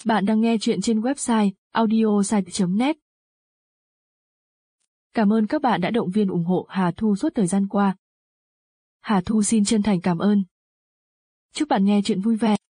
Bạn đang nghe chuyện trên website audiosite.net. Cảm ơn các bạn đã động viên ủng hộ Hà Thu suốt thời gian qua. Hà Thu xin chân thành cảm ơn. Chúc bạn nghe chuyện vui vẻ.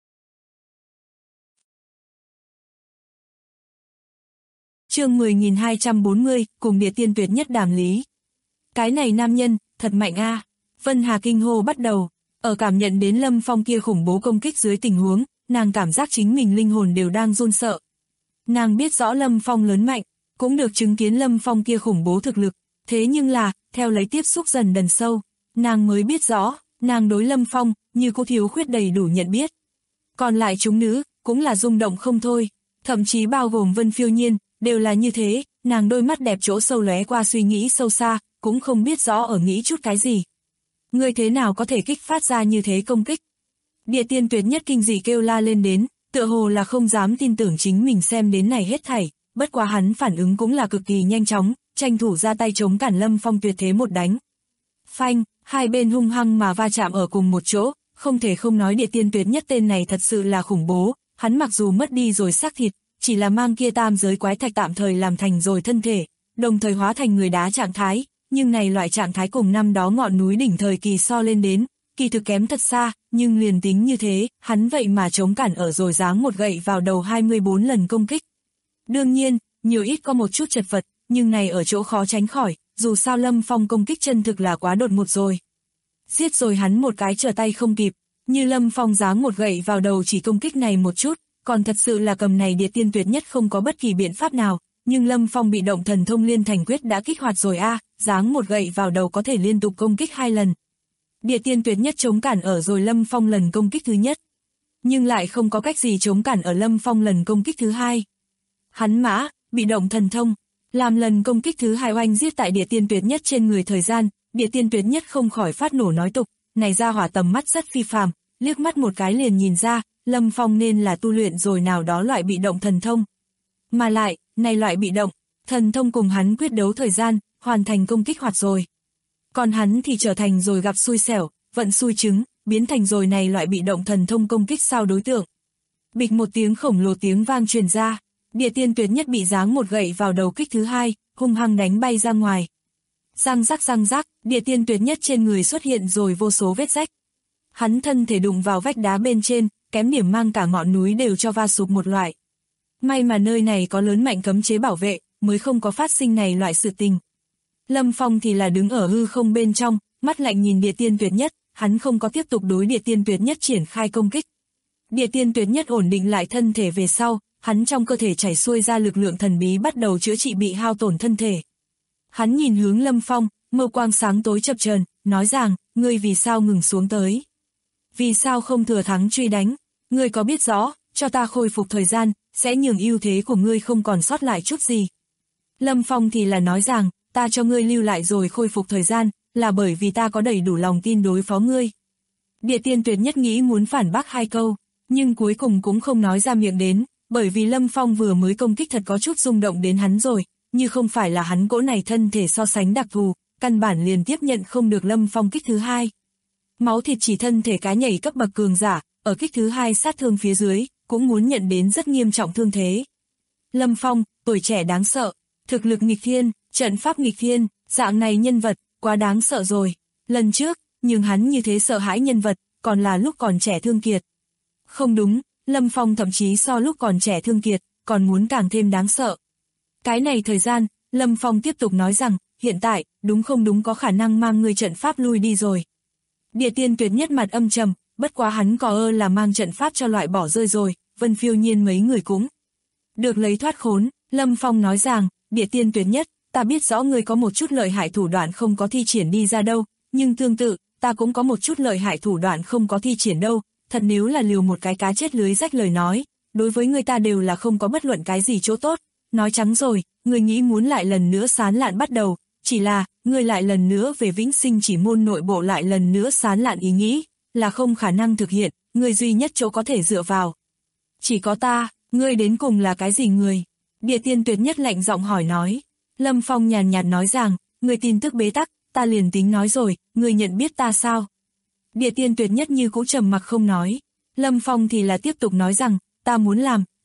Chương 10.240, cùng địa tiên tuyệt nhất đàm lý. Cái này nam nhân, thật mạnh a. Vân Hà kinh hô bắt đầu, ở cảm nhận đến Lâm Phong kia khủng bố công kích dưới tình huống, nàng cảm giác chính mình linh hồn đều đang run sợ. Nàng biết rõ Lâm Phong lớn mạnh, cũng được chứng kiến Lâm Phong kia khủng bố thực lực, thế nhưng là, theo lấy tiếp xúc dần đần sâu, nàng mới biết rõ, nàng đối Lâm Phong, như cô thiếu khuyết đầy đủ nhận biết. Còn lại chúng nữ, cũng là rung động không thôi, thậm chí bao gồm Vân Phiêu Nhiên, đều là như thế, nàng đôi mắt đẹp chỗ sâu lóe qua suy nghĩ sâu xa, cũng không biết rõ ở nghĩ chút cái gì. Người thế nào có thể kích phát ra như thế công kích? Địa tiên tuyệt nhất kinh dị kêu la lên đến, tựa hồ là không dám tin tưởng chính mình xem đến này hết thảy, bất quá hắn phản ứng cũng là cực kỳ nhanh chóng, tranh thủ ra tay chống cản Lâm Phong tuyệt thế một đánh. Phanh, hai bên hung hăng mà va chạm ở cùng một chỗ, không thể không nói địa tiên tuyệt nhất tên này thật sự là khủng bố, hắn mặc dù mất đi rồi xác thịt, chỉ là mang kia tam giới quái thạch tạm thời làm thành rồi thân thể, đồng thời hóa thành người đá trạng thái, nhưng này loại trạng thái cùng năm đó ngọn núi đỉnh thời kỳ so lên đến, kỳ thực kém thật xa, nhưng liền tính như thế, hắn vậy mà chống cản ở rồi giáng một gậy vào đầu 24 lần công kích. Đương nhiên, nhiều ít có một chút chật vật, nhưng này ở chỗ khó tránh khỏi, dù sao Lâm Phong công kích chân thực là quá đột ngột rồi. Giết rồi hắn một cái trở tay không kịp, như Lâm Phong giáng một gậy vào đầu chỉ công kích này một chút, còn thật sự là cầm này địa tiên tuyệt nhất không có bất kỳ biện pháp nào, nhưng Lâm Phong bị động thần thông liên thành quyết đã kích hoạt rồi giáng một gậy vào đầu có thể liên tục công kích 2 lần. Địa tiên tuyệt nhất chống cản ở rồi Lâm Phong lần công kích thứ nhất, nhưng lại không có cách gì chống cản ở Lâm Phong lần công kích thứ hai. Hắn bị động thần thông, làm lần công kích thứ hai oanh giết tại địa tiên tuyệt nhất trên người thời gian, địa tiên tuyệt nhất không khỏi phát nổ nói tục, này ra hỏa tầm mắt rất phi phàm, liếc mắt một cái liền nhìn ra, Lâm Phong nên là tu luyện rồi nào đó loại bị động thần thông. Mà lại, này loại bị động, thần thông cùng hắn quyết đấu thời gian, hoàn thành công kích hoạt rồi. Còn hắn thì trở thành rồi gặp xui xẻo, vận xui trứng, biến thành rồi này loại bị động thần thông công kích sao đối tượng. Bịch một tiếng khổng lồ tiếng vang truyền ra, địa tiên tuyệt nhất bị giáng một gậy vào đầu kích thứ hai, hung hăng đánh bay ra ngoài. Răng rắc, địa tiên tuyệt nhất trên người xuất hiện rồi vô số vết rách. Hắn thân thể đụng vào vách đá bên trên, kém điểm mang cả ngọn núi đều cho va sụp một loại. May mà nơi này có lớn mạnh cấm chế bảo vệ, mới không có phát sinh này loại sự tình. Lâm Phong thì là đứng ở hư không bên trong, mắt lạnh nhìn địa tiên tuyệt nhất, hắn không có tiếp tục đối địa tiên tuyệt nhất triển khai công kích. Địa tiên tuyệt nhất ổn định lại thân thể về sau, hắn trong cơ thể chảy xuôi ra lực lượng thần bí bắt đầu chữa trị bị hao tổn thân thể. Hắn nhìn hướng Lâm Phong, mâu quang sáng tối chập chờn, nói rằng, ngươi vì sao ngừng xuống tới? Vì sao không thừa thắng truy đánh? Ngươi có biết rõ, cho ta khôi phục thời gian, sẽ nhường ưu thế của ngươi không còn sót lại chút gì. Lâm Phong thì là nói rằng, ta cho ngươi lưu lại rồi khôi phục thời gian, là bởi vì ta có đầy đủ lòng tin đối phó ngươi. Địa tiên tuyệt nhất nghĩ muốn phản bác 2 câu, nhưng cuối cùng cũng không nói ra miệng đến, bởi vì Lâm Phong vừa mới công kích thật có chút rung động đến hắn rồi, như không phải là hắn cỗ này thân thể so sánh đặc thù, căn bản liền tiếp nhận không được Lâm Phong kích thứ hai. Máu thịt chỉ thân thể cá nhảy cấp bậc cường giả, ở kích thứ hai sát thương phía dưới, cũng muốn nhận đến rất nghiêm trọng thương thế. Lâm Phong, tuổi trẻ đáng sợ, thực lực nghịch thiên, trận pháp nghịch thiên, dạng này nhân vật, quá đáng sợ rồi. Lần trước, nhưng hắn như thế sợ hãi nhân vật, còn là lúc còn trẻ thương kiệt. Không đúng, Lâm Phong thậm chí so lúc còn trẻ thương kiệt, còn muốn càng thêm đáng sợ. Cái này thời gian, Lâm Phong tiếp tục nói rằng, hiện tại, đúng không đúng có khả năng mang người trận pháp lui đi rồi. Địa tiên tuyệt nhất mặt âm trầm, bất quá hắn có là mang trận pháp cho loại bỏ rơi rồi, Vân Phiêu Nhiên mấy người cũng được lấy thoát khốn. Lâm Phong nói rằng, địa tiên tuyệt nhất, ta biết rõ ngươi có một chút lợi hại thủ đoạn không có thi triển đi ra đâu, nhưng tương tự, ta cũng có một chút lợi hại thủ đoạn không có thi triển đâu, thật nếu là liều một cái cá chết lưới rách lời nói, đối với người ta đều là không có bất luận cái gì chỗ tốt, nói trắng rồi, ngươi nghĩ muốn lại lần nữa sán lạn bắt đầu, chỉ là, ngươi lại lần nữa về vĩnh sinh chỉ môn nội bộ lại lần nữa sán lạn ý nghĩ, là không khả năng thực hiện, ngươi duy nhất chỗ có thể dựa vào. Chỉ có ta, ngươi đến cùng là cái gì người? Địa tiên tuyệt nhất lạnh giọng hỏi nói. Lâm Phong nhàn nhạt nói rằng, ngươi tin tức bế tắc, ta liền tính nói rồi, ngươi nhận biết ta sao? Địa tiên tuyệt nhất như cũng trầm mặc không nói. Lâm Phong thì là tiếp tục nói rằng, ta muốn làm,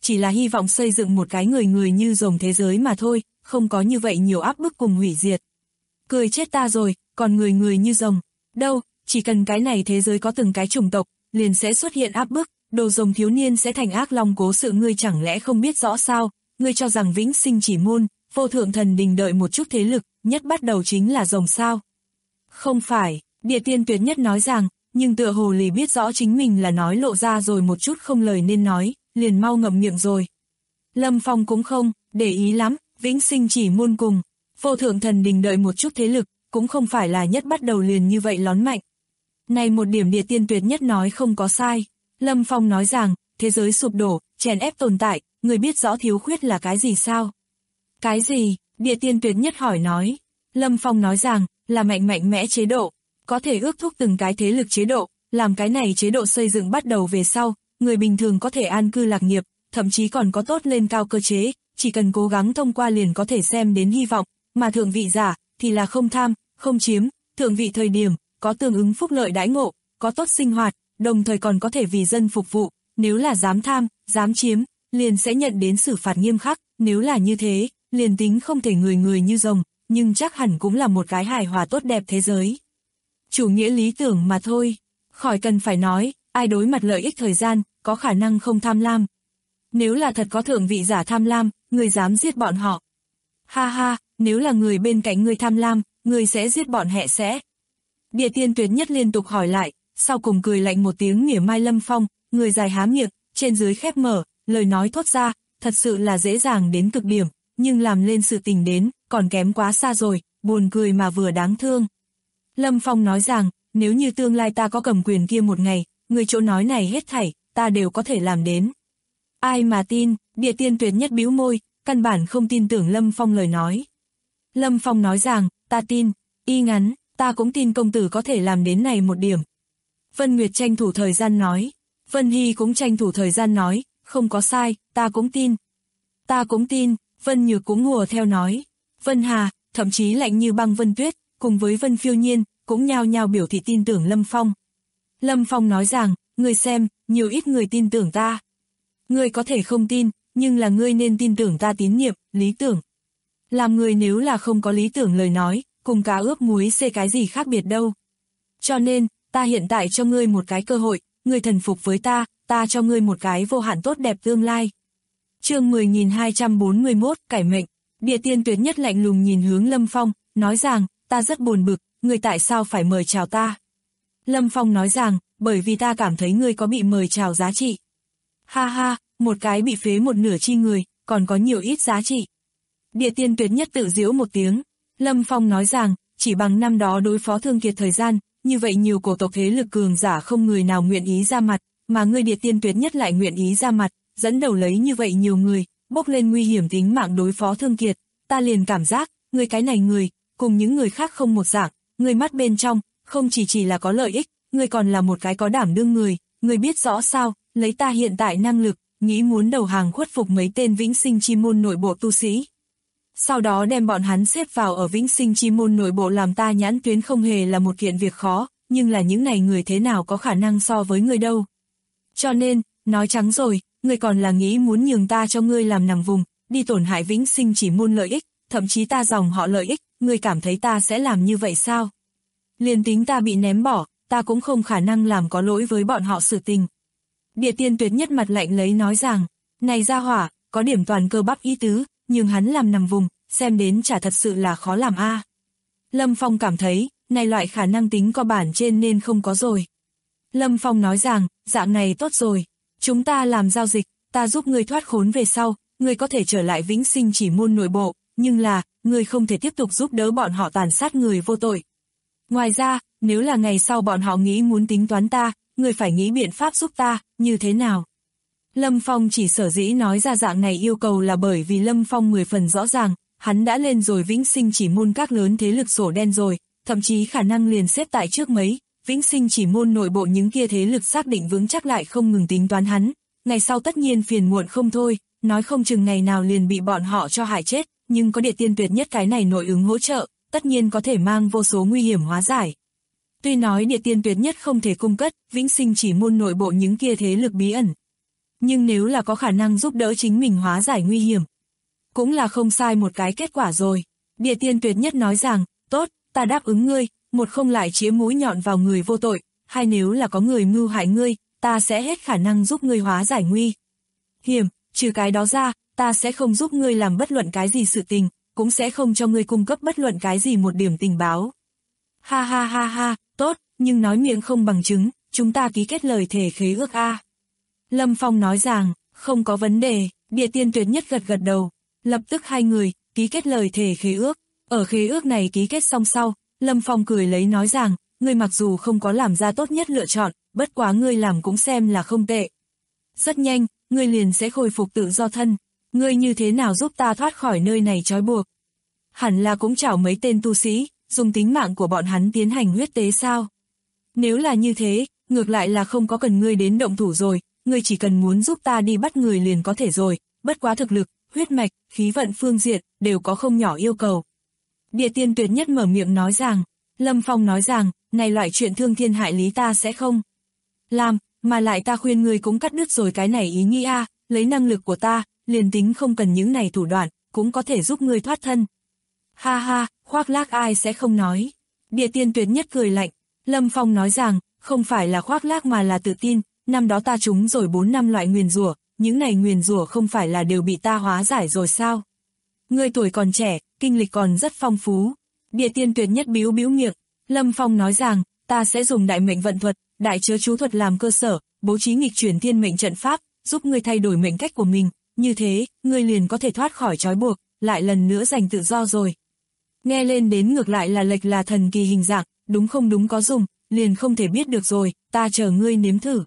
chỉ là hy vọng xây dựng một cái người người như rồng thế giới mà thôi, không có như vậy nhiều áp bức cùng hủy diệt. Cười chết ta rồi, còn người người như rồng. Đâu, chỉ cần cái này thế giới có từng cái chủng tộc, liền sẽ xuất hiện áp bức, đồ rồng thiếu niên sẽ thành ác long cố sự, ngươi chẳng lẽ không biết rõ sao, ngươi cho rằng vĩnh sinh chỉ môn, vô thượng thần đình đợi một chút thế lực, nhất bắt đầu chính là rồng sao? Không phải, Địa Tiên Tuyệt Nhất nói rằng, nhưng tựa hồ lì biết rõ chính mình là nói lộ ra rồi một chút không lời nên nói, liền mau ngậm miệng rồi. Lâm Phong cũng không để ý lắm, vĩnh sinh chỉ môn cùng vô thượng thần đình đợi một chút thế lực, cũng không phải là nhất bắt đầu liền như vậy lón mạnh. Này một điểm Địa Tiên Tuyệt Nhất nói không có sai. Lâm Phong nói rằng, thế giới sụp đổ, chèn ép tồn tại, người biết rõ thiếu khuyết là cái gì sao? Cái gì? Địa Tiên Tuyệt Nhất hỏi nói. Lâm Phong nói rằng, là mạnh mẽ chế độ, có thể ước thúc từng cái thế lực chế độ, làm cái này chế độ xây dựng bắt đầu về sau, người bình thường có thể an cư lạc nghiệp, thậm chí còn có tốt lên cao cơ chế, chỉ cần cố gắng thông qua liền có thể xem đến hy vọng, mà thượng vị giả thì là không tham, không chiếm, thượng vị thời điểm có tương ứng phúc lợi đãi ngộ, có tốt sinh hoạt, đồng thời còn có thể vì dân phục vụ, nếu là dám tham, dám chiếm, liền sẽ nhận đến xử phạt nghiêm khắc, nếu là như thế, liền tính không thể người người như rồng, nhưng chắc hẳn cũng là một cái hài hòa tốt đẹp thế giới. Chủ nghĩa lý tưởng mà thôi, khỏi cần phải nói, ai đối mặt lợi ích thời gian, có khả năng không tham lam. Nếu là thật có thượng vị giả tham lam, người dám giết bọn họ. Ha ha, nếu là người bên cạnh người tham lam, người sẽ giết bọn hẹ sẽ. Địa Tiên Tuyệt Nhất liên tục hỏi lại, sau cùng cười lạnh một tiếng mỉa mai Lâm Phong, người dài há miệng, trên dưới khép mở, lời nói thốt ra, thật sự là dễ dàng đến cực điểm, nhưng làm lên sự tình đến, còn kém quá xa rồi, buồn cười mà vừa đáng thương. Lâm Phong nói rằng, nếu như tương lai ta có cầm quyền kia một ngày, người chỗ nói này hết thảy, ta đều có thể làm đến. Ai mà tin, Địa Tiên Tuyệt Nhất bĩu môi, căn bản không tin tưởng Lâm Phong lời nói. Lâm Phong nói rằng, ta tin, y ngắn, ta cũng tin công tử có thể làm đến này một điểm. Vân Nguyệt tranh thủ thời gian nói, Vân Hy cũng tranh thủ thời gian nói, không có sai, ta cũng tin. Ta cũng tin, Vân Nhược cũng hùa theo nói. Vân Hà, thậm chí lạnh như băng Vân Tuyết, cùng với Vân Phiêu Nhiên, cũng nhao nhao biểu thị tin tưởng Lâm Phong. Lâm Phong nói rằng, ngươi xem, nhiều ít người tin tưởng ta. Ngươi có thể không tin, nhưng là ngươi nên tin tưởng ta tín nhiệm, lý tưởng. Làm người nếu là không có lý tưởng lời nói, cùng cá ướp muối xê cái gì khác biệt đâu. Cho nên, ta hiện tại cho ngươi một cái cơ hội, ngươi thần phục với ta, ta cho ngươi một cái vô hạn tốt đẹp tương lai. Chương 10.241, cải mệnh. Địa Tiên Tuyệt Nhất lạnh lùng nhìn hướng Lâm Phong, nói rằng, ta rất buồn bực, ngươi tại sao phải mời chào ta? Lâm Phong nói rằng, bởi vì ta cảm thấy ngươi có bị mời chào giá trị. Ha ha, một cái bị phế một nửa chi người, còn có nhiều ít giá trị. Địa Tiên Tuyệt Nhất tự giễu một tiếng. Lâm Phong nói rằng, chỉ bằng năm đó đối phó Thương Kiệt thời gian, như vậy nhiều cổ tộc thế lực cường giả không người nào nguyện ý ra mặt, mà ngươi Địa Tiên Tuyệt Nhất lại nguyện ý ra mặt, dẫn đầu lấy như vậy nhiều người, bốc lên nguy hiểm tính mạng đối phó Thương Kiệt, ta liền cảm giác, ngươi cái này người, cùng những người khác không một dạng, ngươi mắt bên trong, không chỉ là có lợi ích, ngươi còn là một cái có đảm đương người, ngươi biết rõ sao, lấy ta hiện tại năng lực, nghĩ muốn đầu hàng khuất phục mấy tên vĩnh sinh chi môn nội bộ tu sĩ. Sau đó đem bọn hắn xếp vào ở vĩnh sinh chi môn nội bộ làm ta nhãn tuyến không hề là một kiện việc khó, nhưng là những này người thế nào có khả năng so với người đâu. Cho nên, nói trắng rồi, ngươi còn là nghĩ muốn nhường ta cho ngươi làm nằm vùng, đi tổn hại vĩnh sinh chỉ môn lợi ích, thậm chí ta dòng họ lợi ích, ngươi cảm thấy ta sẽ làm như vậy sao? Liền tính ta bị ném bỏ, ta cũng không khả năng làm có lỗi với bọn họ sự tình. Địa Tiên Tuyệt Nhất mặt lạnh lấy nói rằng, này gia hỏa, có điểm toàn cơ bắp ý tứ, nhưng hắn làm nằm vùng, xem đến chả thật sự là khó làm a. Lâm Phong cảm thấy, này loại khả năng tính có bản trên nên không có rồi. Lâm Phong nói rằng, dạng này tốt rồi, chúng ta làm giao dịch, ta giúp ngươi thoát khốn về sau, ngươi có thể trở lại vĩnh sinh chỉ môn nội bộ, nhưng là, ngươi không thể tiếp tục giúp đỡ bọn họ tàn sát người vô tội. Ngoài ra, nếu là ngày sau bọn họ nghĩ muốn tính toán ta, ngươi phải nghĩ biện pháp giúp ta, như thế nào? Lâm Phong chỉ sở dĩ nói ra dạng này yêu cầu là bởi vì Lâm Phong 10 phần rõ ràng, hắn đã lên rồi vĩnh sinh chỉ môn các lớn thế lực sổ đen rồi, thậm chí khả năng liền xếp tại trước mấy, vĩnh sinh chỉ môn nội bộ những kia thế lực xác định vững chắc lại không ngừng tính toán hắn, ngày sau tất nhiên phiền muộn không thôi, nói không chừng ngày nào liền bị bọn họ cho hại chết, nhưng có Địa Tiên Tuyệt Nhất cái này nội ứng hỗ trợ, tất nhiên có thể mang vô số nguy hiểm hóa giải. Tuy nói Địa Tiên Tuyệt Nhất không thể cung cấp vĩnh sinh chỉ môn nội bộ những kia thế lực bí ẩn, Nhưng nếu là có khả năng giúp đỡ chính mình hóa giải nguy hiểm, cũng là không sai một cái kết quả rồi. Địa tiên tuyệt nhất nói rằng, tốt, ta đáp ứng ngươi, một không lại chĩa mũi nhọn vào người vô tội, hai nếu là có người mưu hại ngươi, ta sẽ hết khả năng giúp ngươi hóa giải nguy hiểm, trừ cái đó ra, ta sẽ không giúp ngươi làm bất luận cái gì sự tình, cũng sẽ không cho ngươi cung cấp bất luận cái gì một điểm tình báo. Ha ha ha ha, tốt, nhưng nói miệng không bằng chứng, chúng ta ký kết lời thề khế ước a. Lâm Phong nói rằng, không có vấn đề, địa tiên tuyệt nhất gật gật đầu. Lập tức hai người, ký kết lời thề khế ước. Ở khế ước này ký kết xong sau, Lâm Phong cười lấy nói rằng, ngươi mặc dù không có làm ra tốt nhất lựa chọn, bất quá ngươi làm cũng xem là không tệ. Rất nhanh, ngươi liền sẽ khôi phục tự do thân. Ngươi như thế nào giúp ta thoát khỏi nơi này trói buộc? Hẳn là cũng chảo mấy tên tu sĩ, dùng tính mạng của bọn hắn tiến hành huyết tế sao? Nếu là như thế, ngược lại là không có cần ngươi đến động thủ rồi, ngươi chỉ cần muốn giúp ta đi bắt người liền có thể rồi, bất quá thực lực, huyết mạch, khí vận phương diện, đều có không nhỏ yêu cầu. Địa tiên tuyệt nhất mở miệng nói rằng, Lâm Phong nói rằng, này loại chuyện thương thiên hại lý ta sẽ không làm, mà lại ta khuyên ngươi cũng cắt đứt rồi cái này ý nghĩ a, lấy năng lực của ta, liền tính không cần những này thủ đoạn, cũng có thể giúp ngươi thoát thân. Ha ha, khoác lác ai sẽ không nói. Địa tiên tuyệt nhất cười lạnh, Lâm Phong nói rằng, không phải là khoác lác mà là tự tin, năm đó ta trúng rồi 4 năm loại nguyền rủa, những này nguyền rủa không phải là đều bị ta hóa giải rồi sao? Ngươi tuổi còn trẻ, kinh lịch còn rất phong phú. Địa tiên tuyệt nhất bĩu bĩu miệng, Lâm Phong nói rằng, ta sẽ dùng đại mệnh vận thuật, đại chớ chú thuật làm cơ sở, bố trí nghịch chuyển thiên mệnh trận pháp, giúp ngươi thay đổi mệnh cách của mình, như thế, ngươi liền có thể thoát khỏi trói buộc, lại lần nữa giành tự do rồi. Nghe lên đến ngược lại là lệch là thần kỳ hình dạng, đúng không đúng có dùng, liền không thể biết được rồi, ta chờ ngươi nếm thử.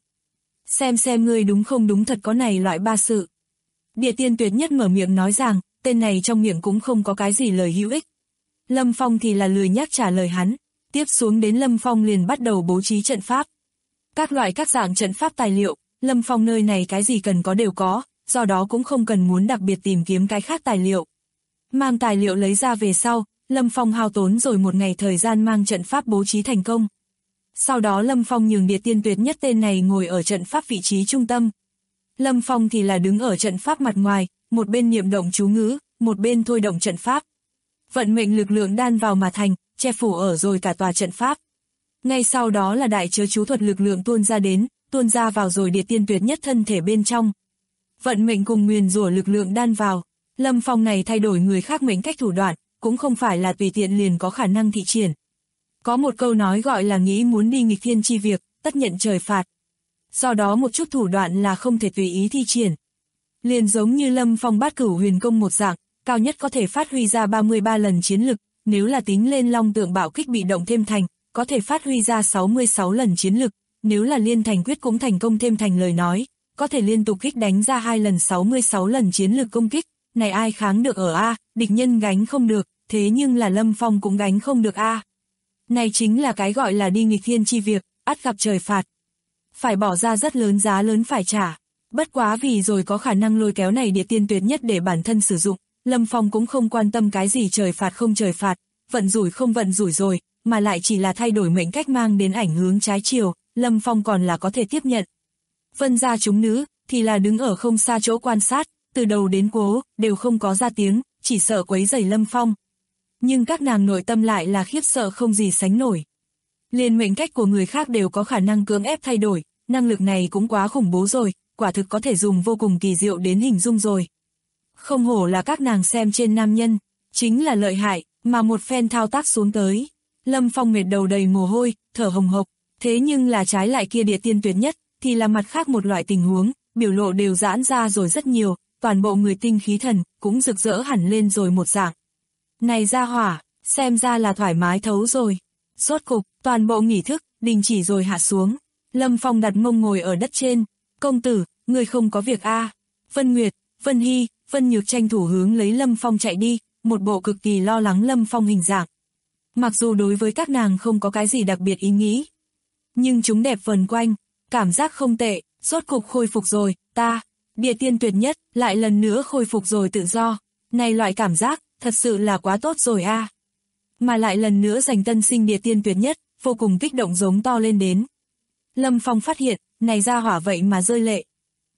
Xem ngươi đúng không đúng thật có này loại ba sự. Địa tiên tuyệt nhất mở miệng nói rằng, tên này trong miệng cũng không có cái gì lời hữu ích. Lâm Phong thì là lười nhác trả lời hắn, tiếp xuống đến Lâm Phong liền bắt đầu bố trí trận pháp. Các loại các dạng trận pháp tài liệu, Lâm Phong nơi này cái gì cần có đều có, do đó cũng không cần muốn đặc biệt tìm kiếm cái khác tài liệu. Mang tài liệu lấy ra về sau, Lâm Phong hao tốn rồi một ngày thời gian mang trận pháp bố trí thành công. Sau đó Lâm Phong nhường địa tiên tuyệt nhất tên này ngồi ở trận pháp vị trí trung tâm. Lâm Phong thì là đứng ở trận pháp mặt ngoài, một bên niệm động chú ngữ, một bên thôi động trận pháp. Vận mệnh lực lượng đan vào mà thành, che phủ ở rồi cả tòa trận pháp. Ngay sau đó là đại chớ chú thuật lực lượng tuôn ra vào rồi địa tiên tuyệt nhất thân thể bên trong. Vận mệnh cùng nguyền rủa lực lượng đan vào, Lâm Phong này thay đổi người khác mệnh cách thủ đoạn, cũng không phải là tùy tiện liền có khả năng thị triển. Có một câu nói gọi là nghĩ muốn đi nghịch thiên chi việc, tất nhận trời phạt. Do đó một chút thủ đoạn là không thể tùy ý thi triển. Liền giống như Lâm Phong bát cửu huyền công một dạng, cao nhất có thể phát huy ra 33 lần chiến lực, nếu là tính lên long tượng bạo kích bị động thêm thành, có thể phát huy ra 66 lần chiến lực, nếu là liên thành quyết cũng thành công thêm thành lời nói, có thể liên tục kích đánh ra 2 lần 66 lần chiến lực công kích, này ai kháng được ở A, địch nhân gánh không được, thế nhưng là Lâm Phong cũng gánh không được A. Này chính là cái gọi là đi nghịch thiên chi việc, ắt gặp trời phạt. Phải bỏ ra rất lớn giá lớn phải trả. Bất quá vì rồi có khả năng lôi kéo này địa tiên tuyệt nhất để bản thân sử dụng, Lâm Phong cũng không quan tâm cái gì trời phạt không trời phạt, vận rủi không vận rủi rồi, mà lại chỉ là thay đổi mệnh cách mang đến ảnh hướng trái chiều, Lâm Phong còn là có thể tiếp nhận. Vân gia chúng nữ, thì là đứng ở không xa chỗ quan sát, từ đầu đến cuối, đều không có ra tiếng, chỉ sợ quấy rầy Lâm Phong. Nhưng các nàng nội tâm lại là khiếp sợ không gì sánh nổi. Liền mệnh cách của người khác đều có khả năng cưỡng ép thay đổi, năng lực này cũng quá khủng bố rồi, quả thực có thể dùng vô cùng kỳ diệu đến hình dung rồi. Không hổ là các nàng xem trên nam nhân, chính là lợi hại, mà một phen thao tác xuống tới. Lâm Phong mệt đầu đầy mồ hôi, thở hồng hộc, thế nhưng là trái lại kia địa tiên tuyệt nhất, thì là mặt khác một loại tình huống, biểu lộ đều giãn ra rồi rất nhiều, toàn bộ người tinh khí thần, cũng rực rỡ hẳn lên rồi một dạng. Này ra hỏa, xem ra là thoải mái thấu rồi. Rốt cục, toàn bộ nghỉ thức, đình chỉ rồi hạ xuống. Lâm Phong đặt mông ngồi ở đất trên. Công tử, người không có việc a? Vân Nguyệt, Vân Hy, Vân Nhược tranh thủ hướng lấy Lâm Phong chạy đi, một bộ cực kỳ lo lắng Lâm Phong hình dạng. Mặc dù đối với các nàng không có cái gì đặc biệt ý nghĩ, nhưng chúng đẹp vần quanh, cảm giác không tệ, rốt cục khôi phục rồi, ta, địa tiên tuyệt nhất, lại lần nữa khôi phục rồi tự do. Này loại cảm giác, thật sự là quá tốt rồi a. Mà lại lần nữa giành tân sinh địa tiên tuyệt nhất, vô cùng kích động giống to lên đến. Lâm Phong phát hiện, này ra hỏa vậy mà rơi lệ.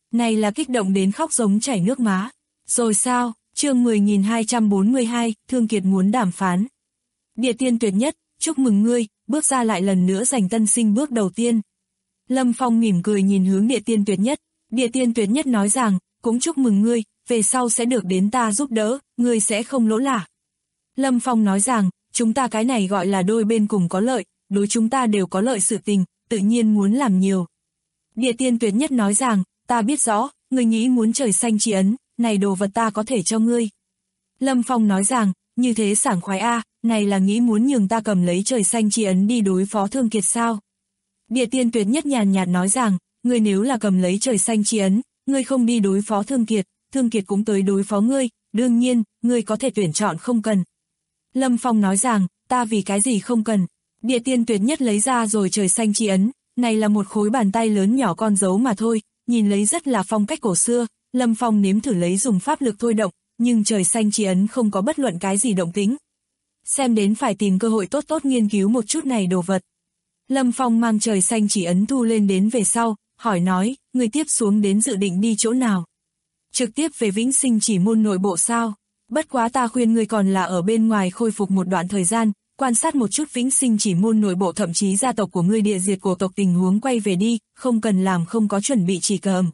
Này là kích động đến khóc giống chảy nước má. Rồi sao? Chương 10242, Thương Kiệt muốn đàm phán. Địa tiên tuyệt nhất, chúc mừng ngươi, bước ra lại lần nữa giành tân sinh bước đầu tiên. Lâm Phong mỉm cười nhìn hướng địa tiên tuyệt nhất. Địa tiên tuyệt nhất nói rằng, cũng chúc mừng ngươi, về sau sẽ được đến ta giúp đỡ, ngươi sẽ không lỗ lã. Lâm Phong nói rằng, chúng ta cái này gọi là đôi bên cùng có lợi, đối chúng ta đều có lợi sự tình, tự nhiên muốn làm nhiều. Địa tiên tuyệt nhất nói rằng, ta biết rõ, ngươi nghĩ muốn trời xanh tri ấn, này đồ vật ta có thể cho ngươi. Lâm Phong nói rằng, như thế sảng khoái a, này là nghĩ muốn nhường ta cầm lấy trời xanh tri ấn đi đối phó Thương Kiệt sao? Địa tiên tuyệt nhất nhàn nhạt nói rằng, ngươi nếu là cầm lấy trời xanh tri ấn, ngươi không đi đối phó Thương Kiệt cũng tới đối phó ngươi, đương nhiên, ngươi có thể tuyển chọn không cần. Lâm Phong nói rằng, ta vì cái gì không cần. Địa tiên tuyệt nhất lấy ra rồi trời xanh tri ấn, này là một khối bàn tay lớn nhỏ con dấu mà thôi, nhìn lấy rất là phong cách cổ xưa. Lâm Phong nếm thử lấy dùng pháp lực thôi động, nhưng trời xanh tri ấn không có bất luận cái gì động tĩnh. Xem đến phải tìm cơ hội tốt tốt nghiên cứu một chút này đồ vật. Lâm Phong mang trời xanh chỉ ấn thu lên đến về sau, hỏi nói, người tiếp xuống đến dự định đi chỗ nào? Trực tiếp về Vĩnh Sinh Chỉ Môn nội bộ sao? Bất quá ta khuyên người còn là ở bên ngoài khôi phục một đoạn thời gian, quan sát một chút Vĩnh Sinh Chỉ Môn nội bộ thậm chí gia tộc của ngươi địa diệt cổ tộc tình huống quay về đi, không cần làm không có chuẩn bị chỉ cầm.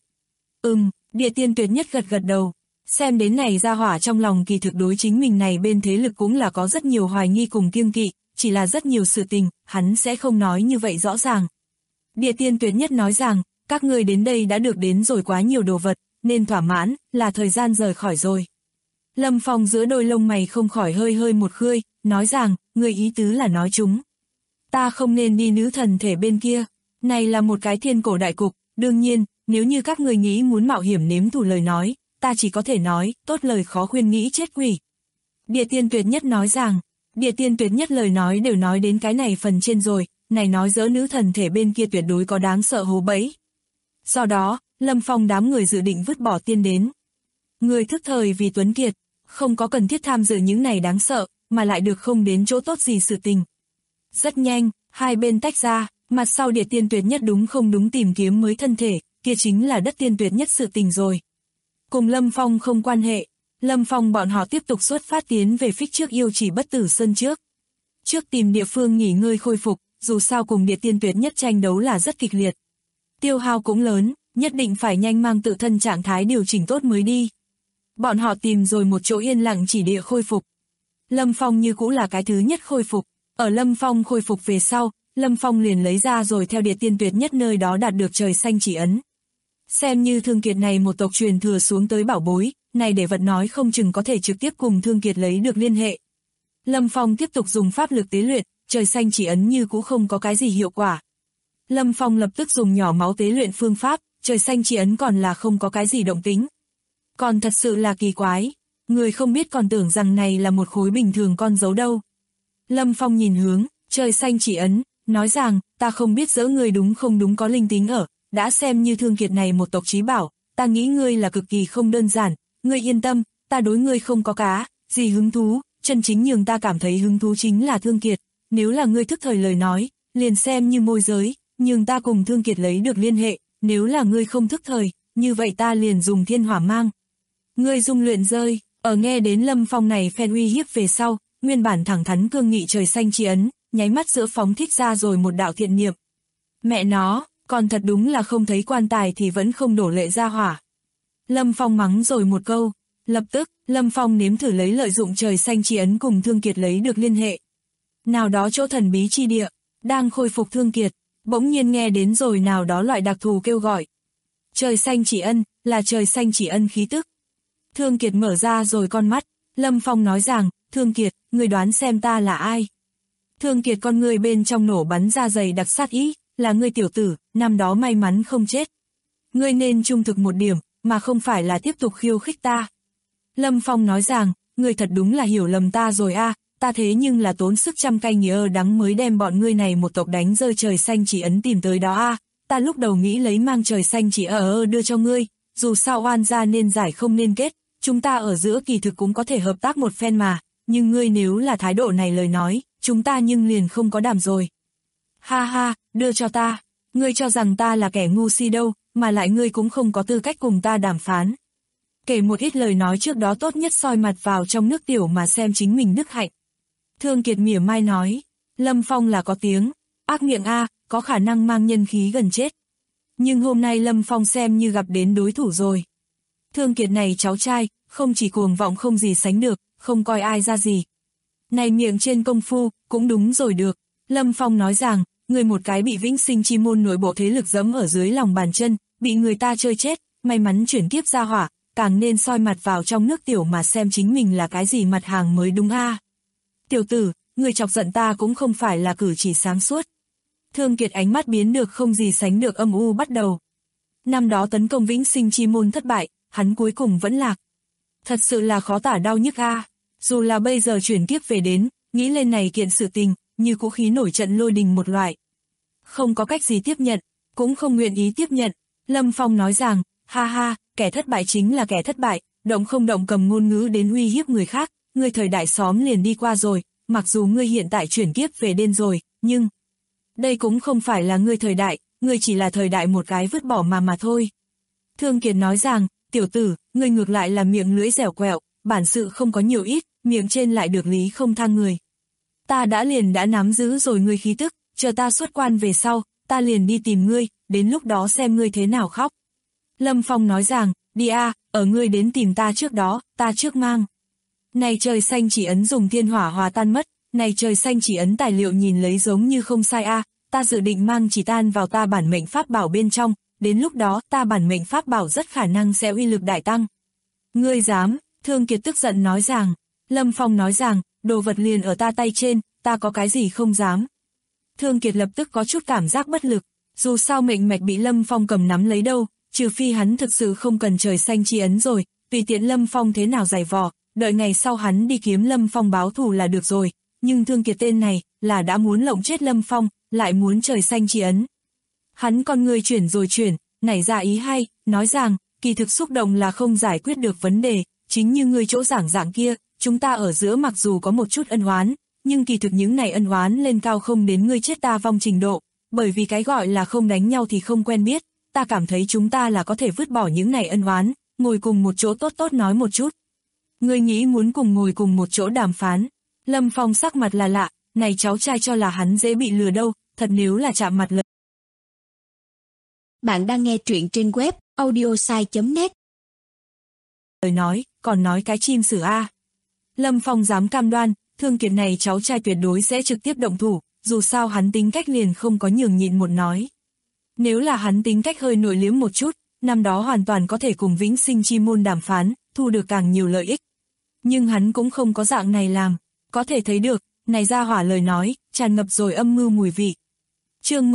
Địa tiên tuyệt nhất gật gật đầu. Xem đến này ra hỏa trong lòng kỳ thực đối chính mình này bên thế lực cũng là có rất nhiều hoài nghi cùng kiêng kỵ, chỉ là rất nhiều sự tình, hắn sẽ không nói như vậy rõ ràng. Địa tiên tuyệt nhất nói rằng, các ngươi đến đây đã được đến rồi quá nhiều đồ vật, nên thỏa mãn, là thời gian rời khỏi rồi. Lâm Phong giữa đôi lông mày không khỏi hơi hơi một khơi, nói rằng, người ý tứ là nói chúng. Ta không nên đi nữ thần thể bên kia, này là một cái thiên cổ đại cục, đương nhiên, nếu như các người nghĩ muốn mạo hiểm nếm thử lời nói, ta chỉ có thể nói, tốt lời khó khuyên nghĩ chết quỷ. Địa tiên tuyệt nhất nói rằng, địa tiên tuyệt nhất lời nói đều nói đến cái này phần trên rồi, này nói dỡ nữ thần thể bên kia tuyệt đối có đáng sợ hố bẫy. Do đó, Lâm Phong đám người dự định vứt bỏ tiên đến. Người thức thời vì tuấn kiệt, không có cần thiết tham dự những này đáng sợ, mà lại được không đến chỗ tốt gì sự tình. Rất nhanh, hai bên tách ra, mặt sau địa tiên tuyệt nhất đúng không đúng tìm kiếm mới thân thể, kia chính là đất tiên tuyệt nhất sự tình rồi. Cùng Lâm Phong không quan hệ, Lâm Phong bọn họ tiếp tục xuất phát tiến về phích trước yêu chỉ bất tử sơn trước. Trước tìm địa phương nghỉ ngơi khôi phục, dù sao cùng địa tiên tuyệt nhất tranh đấu là rất kịch liệt. Tiêu hao cũng lớn, nhất định phải nhanh mang tự thân trạng thái điều chỉnh tốt mới đi. Bọn họ tìm rồi một chỗ yên lặng chỉ địa khôi phục. Lâm Phong như cũ là cái thứ nhất khôi phục. Ở Lâm Phong khôi phục về sau, Lâm Phong liền lấy ra rồi theo địa tiên tuyệt nhất nơi đó đạt được trời xanh chỉ ấn. Xem như Thương Kiệt này một tộc truyền thừa xuống tới bảo bối, này để vật nói không chừng có thể trực tiếp cùng Thương Kiệt lấy được liên hệ. Lâm Phong tiếp tục dùng pháp lực tế luyện, trời xanh chỉ ấn như cũ không có cái gì hiệu quả. Lâm Phong lập tức dùng nhỏ máu tế luyện phương pháp, trời xanh chỉ ấn còn là không có cái gì động tính. Còn thật sự là kỳ quái, người không biết còn tưởng rằng này là một khối bình thường con dấu đâu. Lâm Phong nhìn hướng, trời xanh chỉ ấn, nói rằng, ta không biết dỡ người đúng không đúng có linh tính ở, đã xem như Thương Kiệt này một tộc chí bảo, ta nghĩ ngươi là cực kỳ không đơn giản, ngươi yên tâm, ta đối ngươi không có gì hứng thú, chân chính nhường ta cảm thấy hứng thú chính là Thương Kiệt, nếu là ngươi thức thời lời nói, liền xem như môi giới, nhường ta cùng Thương Kiệt lấy được liên hệ, nếu là ngươi không thức thời, như vậy ta liền dùng thiên hỏa mang. Ngươi dung luyện rơi, ở nghe đến Lâm Phong này phen uy hiếp về sau, nguyên bản thẳng thắn cương nghị trời xanh chi ấn, nháy mắt giữa phóng thích ra rồi một đạo thiện niệm. Mẹ nó, còn thật đúng là không thấy quan tài thì vẫn không đổ lệ ra hỏa. Lâm Phong mắng rồi một câu, lập tức, Lâm Phong nếm thử lấy lợi dụng trời xanh chi ấn cùng Thương Kiệt lấy được liên hệ. Nào đó chỗ thần bí chi địa, đang khôi phục Thương Kiệt, bỗng nhiên nghe đến rồi nào đó loại đặc thù kêu gọi. Trời xanh chỉ ân, là trời xanh chỉ ân khí tức. Thương Kiệt mở ra rồi con mắt, Lâm Phong nói rằng, Thương Kiệt, người đoán xem ta là ai. Thương Kiệt con người bên trong nổ bắn ra dày đặc sát ý, là ngươi tiểu tử, năm đó may mắn không chết. Ngươi nên trung thực một điểm, mà không phải là tiếp tục khiêu khích ta. Lâm Phong nói rằng, ngươi thật đúng là hiểu lầm ta rồi a, ta thế nhưng là tốn sức trăm cay nghỉa đắng mới đem bọn ngươi này một tộc đánh rơi trời xanh chỉ ấn tìm tới đó a, ta lúc đầu nghĩ lấy mang trời xanh chỉ đưa cho ngươi, dù sao oan gia nên giải không nên kết, chúng ta ở giữa kỳ thực cũng có thể hợp tác một phen mà, nhưng ngươi nếu là thái độ này lời nói, chúng ta nhưng liền không có đảm rồi. Ha ha, đưa cho ta, ngươi cho rằng ta là kẻ ngu si đâu, mà lại ngươi cũng không có tư cách cùng ta đàm phán. Kể một ít lời nói trước đó tốt nhất soi mặt vào trong nước tiểu mà xem chính mình đức hạnh. Thương Kiệt mỉa mai nói, Lâm Phong là có tiếng, ác miệng a, có khả năng mang nhân khí gần chết. Nhưng hôm nay Lâm Phong xem như gặp đến đối thủ rồi. Thương Kiệt này cháu trai, không chỉ cuồng vọng không gì sánh được, không coi ai ra gì. Này miệng trên công phu, cũng đúng rồi được. Lâm Phong nói rằng, người một cái bị Vĩnh Sinh Chi môn nội bộ thế lực giẫm ở dưới lòng bàn chân, bị người ta chơi chết, may mắn chuyển kiếp ra hỏa, càng nên soi mặt vào trong nước tiểu mà xem chính mình là cái gì mặt hàng mới đúng a. Tiểu tử, người chọc giận ta cũng không phải là cử chỉ sáng suốt. Thương Kiệt ánh mắt biến được không gì sánh được âm u bắt đầu. Năm đó tấn công Vĩnh Sinh Chi môn thất bại, hắn cuối cùng vẫn lạc. Thật sự là khó tả đau nhức a. Dù là bây giờ chuyển kiếp về đến, nghĩ lên này kiện sự tình, như cũ khí nổi trận lôi đình một loại. Không có cách gì tiếp nhận, cũng không nguyện ý tiếp nhận. Lâm Phong nói rằng, ha ha, kẻ thất bại chính là kẻ thất bại, động không động cầm ngôn ngữ đến uy hiếp người khác, ngươi thời đại xóm liền đi qua rồi, mặc dù ngươi hiện tại chuyển kiếp về đen rồi, nhưng đây cũng không phải là ngươi thời đại, ngươi chỉ là thời đại một cái vứt bỏ mà thôi. Thương Kiệt nói rằng, tiểu tử, ngươi ngược lại là miệng lưỡi dẻo quẹo, bản sự không có nhiều ít, miệng trên lại được lý không tha người. Ta đã nắm giữ rồi ngươi khí tức, chờ ta xuất quan về sau, ta liền đi tìm ngươi, đến lúc đó xem ngươi thế nào khóc. Lâm Phong nói rằng, đi a, ở ngươi đến tìm ta trước đó, ta trước mang. Này trời xanh chỉ ấn dùng thiên hỏa hòa tan mất, này trời xanh chỉ ấn tài liệu nhìn lấy giống như không sai a, ta dự định mang chỉ tan vào ta bản mệnh pháp bảo bên trong, đến lúc đó ta bản mệnh pháp bảo rất khả năng sẽ uy lực đại tăng. Ngươi dám, Thương Kiệt tức giận nói rằng, Lâm Phong nói rằng, đồ vật liền ở ta tay trên, ta có cái gì không dám. Thương Kiệt lập tức có chút cảm giác bất lực, dù sao mệnh mạch bị Lâm Phong cầm nắm lấy đâu, trừ phi hắn thực sự không cần trời xanh chi ấn rồi, tùy tiện Lâm Phong thế nào giày vò, đợi ngày sau hắn đi kiếm Lâm Phong báo thù là được rồi, nhưng Thương Kiệt tên này là đã muốn lộng chết Lâm Phong, lại muốn trời xanh chi ấn. Hắn con người chuyển rồi chuyển, nảy ra ý hay, nói rằng, kỳ thực xúc động là không giải quyết được vấn đề, chính như ngươi chỗ giảng dạng kia, chúng ta ở giữa mặc dù có một chút ân oán, nhưng kỳ thực những này ân oán lên cao không đến ngươi chết ta vong trình độ, bởi vì cái gọi là không đánh nhau thì không quen biết, ta cảm thấy chúng ta là có thể vứt bỏ những này ân oán, ngồi cùng một chỗ tốt tốt nói một chút. Ngươi nghĩ muốn cùng ngồi cùng một chỗ đàm phán? Lâm Phong sắc mặt là lạ, này cháu trai cho là hắn dễ bị lừa đâu, thật nếu là chạm mặt lời. Bạn đang nghe truyện trên web audiosai.net. Lời nói, còn nói cái chim sửa a. Lâm Phong dám cam đoan, Thương Kiệt này cháu trai tuyệt đối sẽ trực tiếp động thủ, dù sao hắn tính cách liền không có nhường nhịn một nói. Nếu là hắn tính cách hơi nội liếm một chút, năm đó hoàn toàn có thể cùng Vĩnh Sinh Chi môn đàm phán, thu được càng nhiều lợi ích. Nhưng hắn cũng không có dạng này làm, có thể thấy được, này ra hỏa lời nói, tràn ngập rồi âm mưu mùi vị. Chương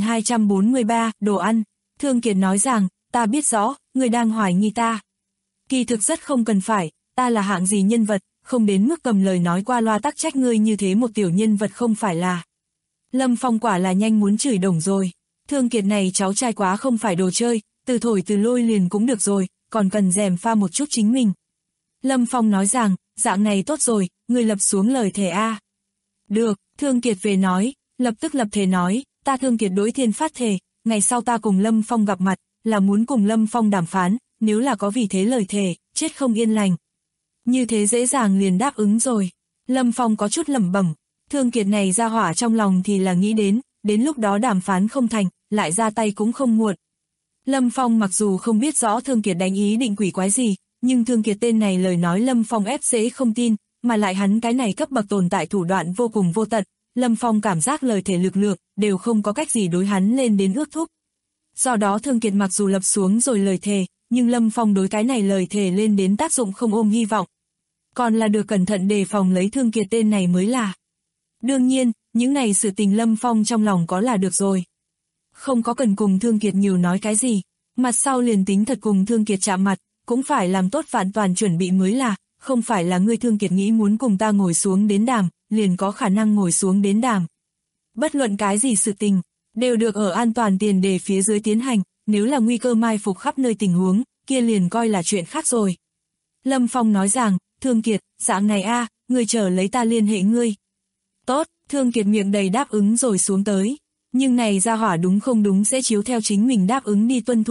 10.243, đồ ăn. Thương Kiệt nói rằng, ta biết rõ, người đang hoài nghi ta. Kỳ thực rất không cần phải, ta là hạng gì nhân vật, không đến mức cầm lời nói qua loa tắc trách ngươi như thế một tiểu nhân vật không phải là. Lâm Phong quả là nhanh muốn chửi đồng rồi. Thương Kiệt này cháu trai quá không phải đồ chơi, từ thổi từ lôi liền cũng được rồi, còn cần rèm pha một chút chính mình. Lâm Phong nói rằng, dạng này tốt rồi, ngươi lập xuống lời thề a. Được, Thương Kiệt về nói, lập tức lập thề nói, ta Thương Kiệt đối thiên phát thề, ngày sau ta cùng Lâm Phong gặp mặt, là muốn cùng Lâm Phong đàm phán, nếu là có vì thế lời thề, chết không yên lành. Như thế dễ dàng liền đáp ứng rồi. Lâm Phong có chút lẩm bẩm, Thương Kiệt này ra hỏa trong lòng thì là nghĩ đến lúc đó đàm phán không thành, lại ra tay cũng không muộn. Lâm Phong mặc dù không biết rõ Thương Kiệt đánh ý định quỷ quái gì, nhưng Thương Kiệt tên này lời nói Lâm Phong ép dễ không tin, mà lại hắn cái này cấp bậc tồn tại thủ đoạn vô cùng vô tận, Lâm Phong cảm giác lời thể lực lượng đều không có cách gì đối hắn lên đến ước thúc. Do đó Thương Kiệt mặc dù lập xuống rồi lời thề, nhưng Lâm Phong đối cái này lời thề lên đến tác dụng không ôm hy vọng. Còn là được cẩn thận đề phòng lấy Thương Kiệt tên này mới là. Đương nhiên, những này sự tình Lâm Phong trong lòng có là được rồi. Không có cần cùng Thương Kiệt nhiều nói cái gì, mặt sau liền tính thật cùng Thương Kiệt chạm mặt, cũng phải làm tốt vạn toàn chuẩn bị mới là, không phải là ngươi Thương Kiệt nghĩ muốn cùng ta ngồi xuống đến đàm, liền có khả năng ngồi xuống đến đàm. Bất luận cái gì sự tình, đều được ở an toàn tiền đề phía dưới tiến hành, nếu là nguy cơ mai phục khắp nơi tình huống, kia liền coi là chuyện khác rồi. Lâm Phong nói rằng, Thương Kiệt, dạng này a, ngươi chờ lấy ta liên hệ ngươi. Tốt, Thương Kiệt miệng đầy đáp ứng rồi xuống tới. Nhưng này ra hỏa đúng không đúng sẽ chiếu theo chính mình đáp ứng đi tuân thủ,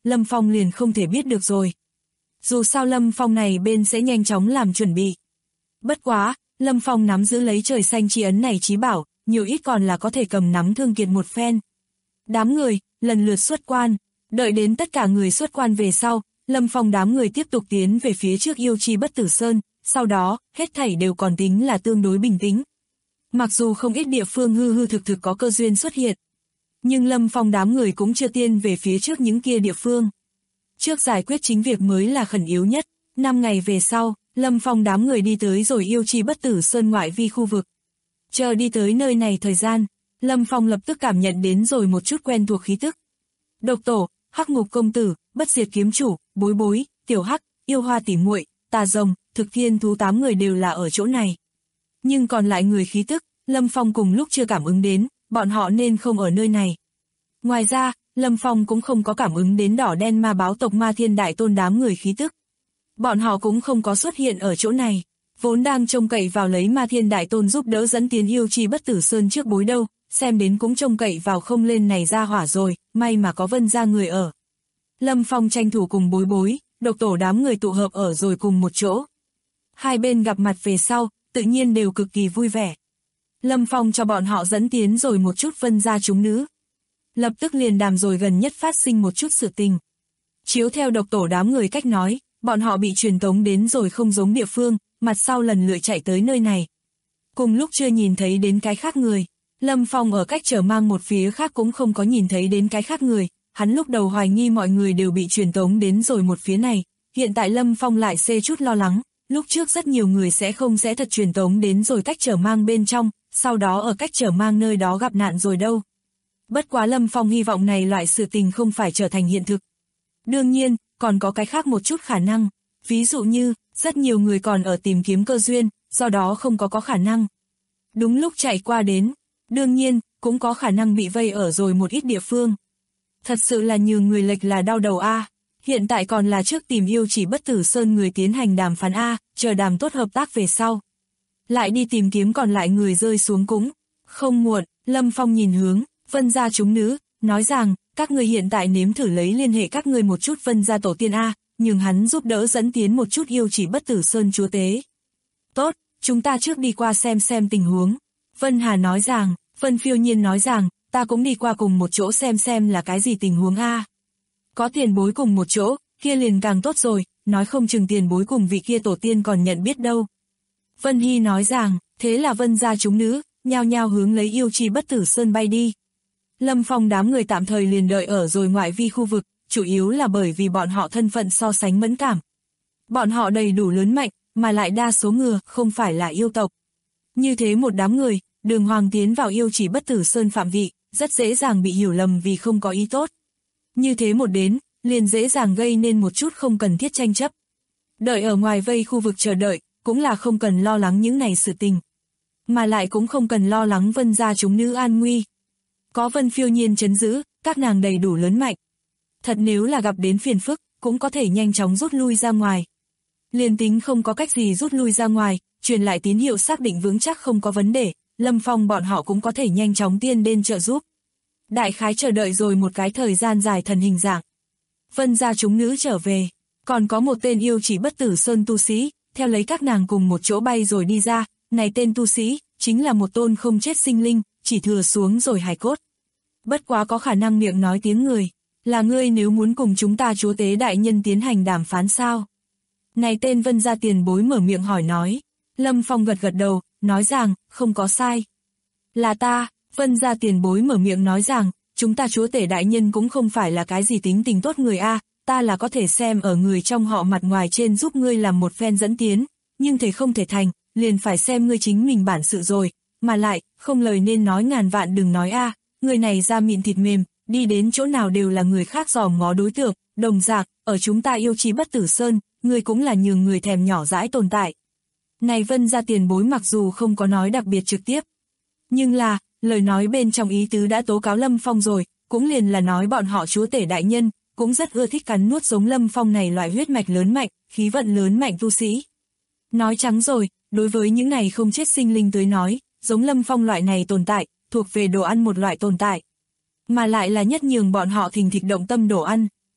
Lâm Phong liền không thể biết được rồi. Dù sao Lâm Phong này bên sẽ nhanh chóng làm chuẩn bị. Bất quá, Lâm Phong nắm giữ lấy trời xanh chi ấn này chí bảo, nhiều ít còn là có thể cầm nắm thương kiệt một phen. Đám người, lần lượt xuất quan, đợi đến tất cả người xuất quan về sau, Lâm Phong đám người tiếp tục tiến về phía trước yêu chi bất tử sơn, sau đó, hết thảy đều còn tính là tương đối bình tĩnh. Mặc dù không ít địa phương hư hư thực thực có cơ duyên xuất hiện, nhưng Lâm Phong đám người cũng chưa tiên về phía trước những kia địa phương. Trước giải quyết chính việc mới là khẩn yếu nhất, 5 ngày về sau, Lâm Phong đám người đi tới rồi yêu chi bất tử sơn ngoại vi khu vực. Chờ đi tới nơi này thời gian, Lâm Phong lập tức cảm nhận đến rồi một chút quen thuộc khí tức. Độc Tổ, Hắc Ngục Công Tử, Bất Diệt Kiếm Chủ, Bối Bối, Tiểu Hắc, Yêu Hoa Tỉ Muội, Tà Rồng, Thực Thiên Thú 8 người đều là ở chỗ này. Nhưng còn lại người khí tức, Lâm Phong cùng lúc chưa cảm ứng đến, bọn họ nên không ở nơi này. Ngoài ra, Lâm Phong cũng không có cảm ứng đến đỏ đen ma báo tộc Ma Thiên Đại Tôn đám người khí tức. Bọn họ cũng không có xuất hiện ở chỗ này, vốn đang trông cậy vào lấy Ma Thiên Đại Tôn giúp đỡ dẫn tiến yêu chi bất tử sơn trước bối đâu, xem đến cũng trông cậy vào không lên này ra hỏa rồi, may mà có Vân gia người ở. Lâm Phong tranh thủ cùng Bối Bối, Độc Tổ đám người tụ hợp ở rồi cùng một chỗ. Hai bên gặp mặt về sau, tự nhiên đều cực kỳ vui vẻ. Lâm Phong cho bọn họ dẫn tiến rồi một chút Vân gia chúng nữ. Lập tức liền đàm rồi gần nhất phát sinh một chút sự tình. Chiếu theo Độc Tổ đám người cách nói, bọn họ bị truyền tống đến rồi không giống địa phương, mặt sau lần lượt chạy tới nơi này. Cùng lúc chưa nhìn thấy đến cái khác người, Lâm Phong ở cách trở mang một phía khác cũng không có nhìn thấy đến cái khác người, hắn lúc đầu hoài nghi mọi người đều bị truyền tống đến rồi một phía này, hiện tại Lâm Phong lại xê chút lo lắng, lúc trước rất nhiều người sẽ thật truyền tống đến rồi cách trở mang bên trong, sau đó ở cách trở mang nơi đó gặp nạn rồi đâu. Bất quá Lâm Phong hy vọng này loại sự tình không phải trở thành hiện thực. Đương nhiên, còn có cái khác một chút khả năng, ví dụ như, rất nhiều người còn ở tìm kiếm cơ duyên, do đó không có khả năng. Đúng lúc chạy qua đến, đương nhiên, cũng có khả năng bị vây ở rồi một ít địa phương. Thật sự là nhường người lệch là đau đầu a. Hiện tại còn là trước tìm yêu chỉ bất tử sơn người tiến hành đàm phán a, chờ đàm tốt hợp tác về sau. Lại đi tìm kiếm còn lại người rơi xuống cũng không muộn. Lâm Phong nhìn hướng Vân gia chúng nữ, nói rằng, các người hiện tại nếm thử lấy liên hệ các người một chút Vân gia tổ tiên a, nhưng hắn giúp đỡ dẫn tiến một chút yêu chỉ bất tử sơn chúa tế. Tốt, chúng ta trước đi qua xem tình huống. Vân Hà nói rằng, Vân Phiêu Nhiên nói rằng, ta cũng đi qua cùng một chỗ xem là cái gì tình huống a. Có tiền bối cùng một chỗ, kia liền càng tốt rồi, nói không chừng tiền bối cùng vị kia tổ tiên còn nhận biết đâu. Vân Hy nói rằng, thế là Vân gia chúng nữ, nhao nhao hướng lấy yêu chi bất tử sơn bay đi. Lâm Phong đám người tạm thời liền đợi ở rồi ngoại vi khu vực, chủ yếu là bởi vì bọn họ thân phận so sánh mẫn cảm. Bọn họ đầy đủ lớn mạnh, mà lại đa số ngừa, không phải là yêu tộc. Như thế một đám người, đường hoàng tiến vào yêu chỉ bất tử sơn phạm vị, rất dễ dàng bị hiểu lầm vì không có ý tốt. Như thế một đến, liền dễ dàng gây nên một chút không cần thiết tranh chấp. Đợi ở ngoài vây khu vực chờ đợi, cũng là không cần lo lắng những này sự tình. Mà lại cũng không cần lo lắng Vân gia chúng nữ an nguy. Có Vân Phiêu Nhiên trấn giữ, các nàng đầy đủ lớn mạnh. Thật nếu là gặp đến phiền phức, cũng có thể nhanh chóng rút lui ra ngoài. Liền tính không có cách gì rút lui ra ngoài, truyền lại tín hiệu xác định vững chắc không có vấn đề, Lâm Phong bọn họ cũng có thể nhanh chóng tiên đến trợ giúp. Đại khái chờ đợi rồi một cái thời gian dài thần hình dạng. Vân gia chúng nữ trở về, còn có một tên yêu chỉ bất tử sơn tu sĩ, theo lấy các nàng cùng một chỗ bay rồi đi ra, này tên tu sĩ, chính là một tôn không chết sinh linh, chỉ thừa xuống rồi hài cốt. Bất quá có khả năng miệng nói tiếng người, là ngươi nếu muốn cùng chúng ta chúa tế đại nhân tiến hành đàm phán sao? Này tên Vân gia tiền bối mở miệng hỏi nói. Lâm Phong gật đầu, nói rằng, không có sai. Là ta, Vân gia tiền bối mở miệng nói rằng, chúng ta chúa tể đại nhân cũng không phải là cái gì tính tình tốt người a, ta là có thể xem ở người trong họ mặt ngoài trên giúp ngươi làm một phen dẫn tiến, nhưng thể không thể thành, liền phải xem ngươi chính mình bản sự rồi, mà lại, không lời nên nói ngàn vạn đừng nói a, người này da mịn thịt mềm, đi đến chỗ nào đều là người khác dòm ngó đối tượng, đồng dạng, ở chúng ta yêu chí bất tử sơn, ngươi cũng là nhường người thèm nhỏ dãi tồn tại. Này Vân gia tiền bối mặc dù không có nói đặc biệt trực tiếp, nhưng là, lời nói bên trong ý tứ đã tố cáo Lâm Phong rồi, cũng liền là nói bọn họ chúa tể đại nhân, cũng rất ưa thích cắn nuốt giống Lâm Phong này loại huyết mạch lớn mạnh, khí vận lớn mạnh tu sĩ. Nói trắng rồi, đối với những này không chết sinh linh tới nói, giống Lâm Phong loại này tồn tại, thuộc về đồ ăn một loại tồn tại. Mà lại là nhất nhường bọn họ thình thịch động tâm đồ ăn.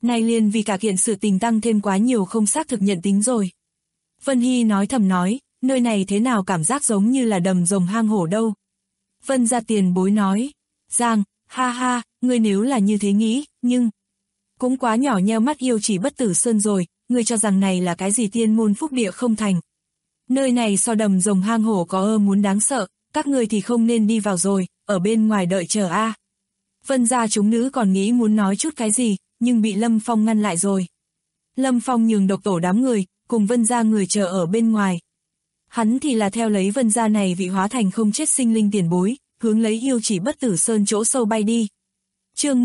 Này liền vì cả kiện sự tình tăng thêm quá nhiều không xác thực nhận tính rồi. Vân Hy nói thầm nói, nơi này thế nào cảm giác giống như là đầm rồng hang hổ đâu. Vân gia tiền bối nói, Giang, ha ha, ngươi nếu là như thế nghĩ, nhưng cũng quá nhỏ nheo mắt yêu chỉ bất tử sơn rồi, ngươi cho rằng này là cái gì tiên môn phúc địa không thành. Nơi này so đầm rồng hang hổ có muốn đáng sợ, các ngươi thì không nên đi vào rồi, ở bên ngoài đợi chờ a. Vân gia chúng nữ còn nghĩ muốn nói chút cái gì, nhưng bị Lâm Phong ngăn lại rồi. Lâm Phong nhường Độc Tổ đám người, cùng Vân gia người chờ ở bên ngoài. Hắn thì là theo lấy Vân gia này vị hóa thành không chết sinh linh tiền bối, hướng lấy yêu chỉ bất tử sơn chỗ sâu bay đi. Chương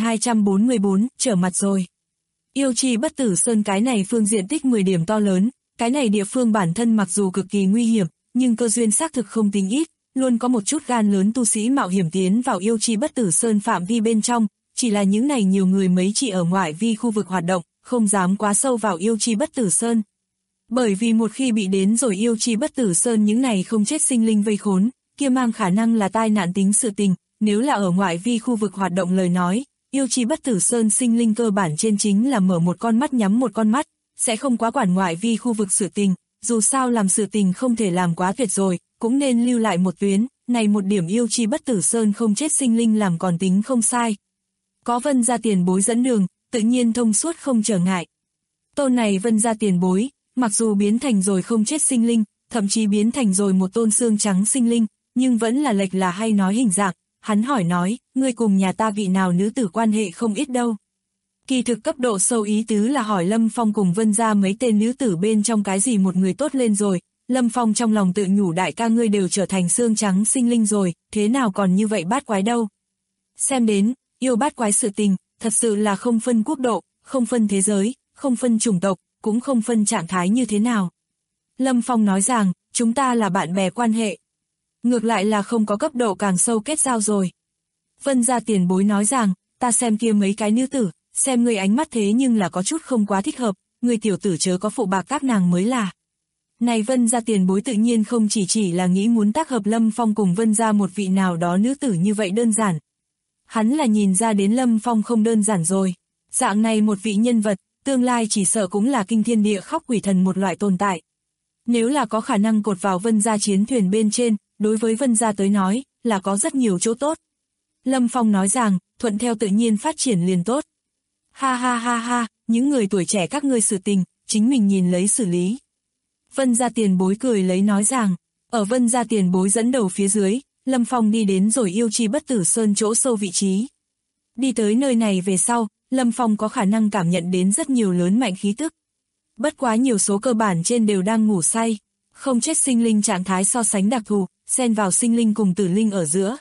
10.244, trở mặt rồi. Yêu chỉ bất tử sơn cái này phương diện tích 10 điểm to lớn, cái này địa phương bản thân mặc dù cực kỳ nguy hiểm, nhưng cơ duyên xác thực không tính ít, luôn có một chút gan lớn tu sĩ mạo hiểm tiến vào yêu chi bất tử sơn phạm vi bên trong, chỉ là những này nhiều người mấy chỉ ở ngoại vi khu vực hoạt động, không dám quá sâu vào yêu chi bất tử sơn. Bởi vì một khi bị đến rồi yêu chi bất tử sơn những này không chết sinh linh vây khốn, kia mang khả năng là tai nạn tính sự tình, nếu là ở ngoại vi khu vực hoạt động lời nói, yêu chi bất tử sơn sinh linh cơ bản trên chính là mở một con mắt nhắm một con mắt, sẽ không quá quản ngoại vi khu vực sự tình, dù sao làm sự tình không thể làm quá tuyệt rồi, cũng nên lưu lại một tuyến, này một điểm yêu chi bất tử sơn không chết sinh linh làm còn tính không sai. Có Vân gia tiền bối dẫn đường, tự nhiên thông suốt không trở ngại. Tôn này Vân gia tiền bối, mặc dù biến thành rồi không chết sinh linh, thậm chí biến thành rồi một tôn xương trắng sinh linh, nhưng vẫn là lệch là hay nói hình dạng, hắn hỏi nói, ngươi cùng nhà ta vị nào nữ tử quan hệ không ít đâu. Kỳ thực cấp độ sâu ý tứ là hỏi Lâm Phong cùng Vân gia mấy tên nữ tử bên trong cái gì một người tốt lên rồi, Lâm Phong trong lòng tự nhủ đại ca ngươi đều trở thành xương trắng sinh linh rồi, thế nào còn như vậy bát quái đâu. Xem đến, yêu bát quái sự tình, thật sự là không phân quốc độ, không phân thế giới, không phân chủng tộc, cũng không phân trạng thái như thế nào. Lâm Phong nói rằng, chúng ta là bạn bè quan hệ. Ngược lại là không có cấp độ càng sâu kết giao rồi. Vân gia tiền bối nói rằng, ta xem kia mấy cái nữ tử, xem người ánh mắt thế nhưng là có chút không quá thích hợp, người tiểu tử chớ có phụ bạc các nàng mới là. Này Vân gia tiền bối tự nhiên không chỉ là nghĩ muốn tác hợp Lâm Phong cùng Vân gia một vị nào đó nữ tử như vậy đơn giản. Hắn là nhìn ra đến Lâm Phong không đơn giản rồi. Dạng này một vị nhân vật, tương lai chỉ sợ cũng là kinh thiên địa khóc quỷ thần một loại tồn tại. Nếu là có khả năng cột vào Vân gia chiến thuyền bên trên, đối với Vân gia tới nói, là có rất nhiều chỗ tốt. Lâm Phong nói rằng, thuận theo tự nhiên phát triển liền tốt. Ha ha ha ha, những người tuổi trẻ các ngươi sự tình, chính mình nhìn lấy xử lý. Vân gia tiền bối cười lấy nói rằng, ở Vân gia tiền bối dẫn đầu phía dưới, Lâm Phong đi đến rồi yêu chi bất tử sơn chỗ sâu vị trí. Đi tới nơi này về sau, Lâm Phong có khả năng cảm nhận đến rất nhiều lớn mạnh khí tức. Bất quá nhiều số cơ bản trên đều đang ngủ say, không chết sinh linh trạng thái so sánh đặc thù, xen vào sinh linh cùng tử linh ở giữa.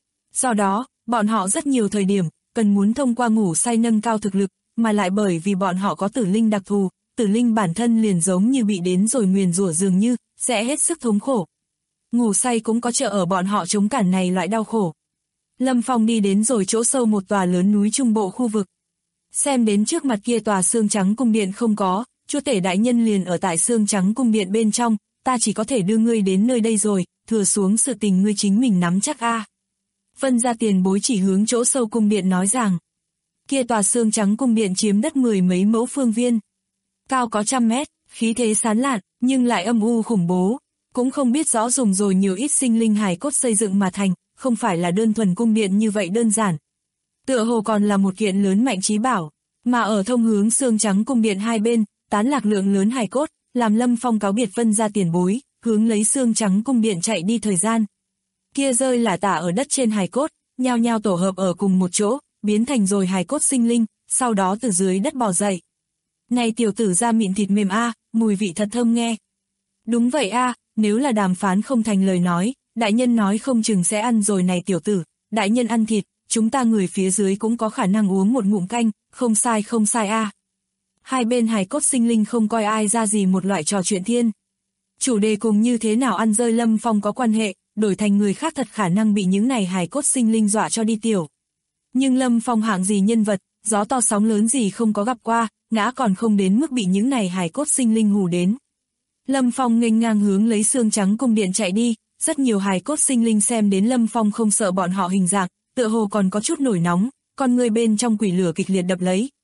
Do đó, bọn họ rất nhiều thời điểm, cần muốn thông qua ngủ say nâng cao thực lực, mà lại bởi vì bọn họ có tử linh đặc thù, tử linh bản thân liền giống như bị đến rồi nguyền rủa dường như, sẽ hết sức thống khổ. Ngủ say cũng có trợ ở bọn họ chống cản này loại đau khổ. Lâm Phong đi đến rồi chỗ sâu một tòa lớn núi trung bộ khu vực. Xem đến trước mặt kia tòa xương trắng cung điện không có, chúa tể đại nhân liền ở tại xương trắng cung điện bên trong, ta chỉ có thể đưa ngươi đến nơi đây rồi, thừa xuống sự tình ngươi chính mình nắm chắc a. Vân gia tiền bối chỉ hướng chỗ sâu cung điện nói rằng, kia tòa xương trắng cung điện chiếm đất 10 mấy mẫu phương viên, cao có 100 mét, khí thế sán lạn, nhưng lại âm u khủng bố, cũng không biết rõ dùng rồi nhiều ít sinh linh hài cốt xây dựng mà thành, không phải là đơn thuần cung điện như vậy đơn giản. Tựa hồ còn là một kiện lớn mạnh trí bảo, mà ở thông hướng xương trắng cung điện hai bên, tán lạc lượng lớn hài cốt, làm Lâm Phong cáo biệt Vân gia tiền bối, hướng lấy xương trắng cung điện chạy đi thời gian. Kia rơi lả tả ở đất trên hài cốt, nhao nhao tổ hợp ở cùng một chỗ, biến thành rồi hài cốt sinh linh, sau đó từ dưới đất bò dậy. Này tiểu tử da mịn thịt mềm a, mùi vị thật thơm nghe. Đúng vậy a, nếu là đàm phán không thành lời nói, đại nhân nói không chừng sẽ ăn rồi này tiểu tử, đại nhân ăn thịt, chúng ta người phía dưới cũng có khả năng uống một ngụm canh, không sai a. Hai bên hài cốt sinh linh không coi ai ra gì một loại trò chuyện thiên. Chủ đề cùng như thế nào ăn rơi Lâm Phong có quan hệ, đổi thành người khác thật khả năng bị những này hài cốt sinh linh dọa cho đi tiểu. Nhưng Lâm Phong hạng gì nhân vật, gió to sóng lớn gì không có gặp qua, ngã còn không đến mức bị những này hài cốt sinh linh hù đến. Lâm Phong nghênh ngang hướng lấy xương trắng cung điện chạy đi, rất nhiều hài cốt sinh linh xem đến Lâm Phong không sợ bọn họ hình dạng, tựa hồ còn có chút nổi nóng, con người bên trong quỷ lửa kịch liệt đập lấy,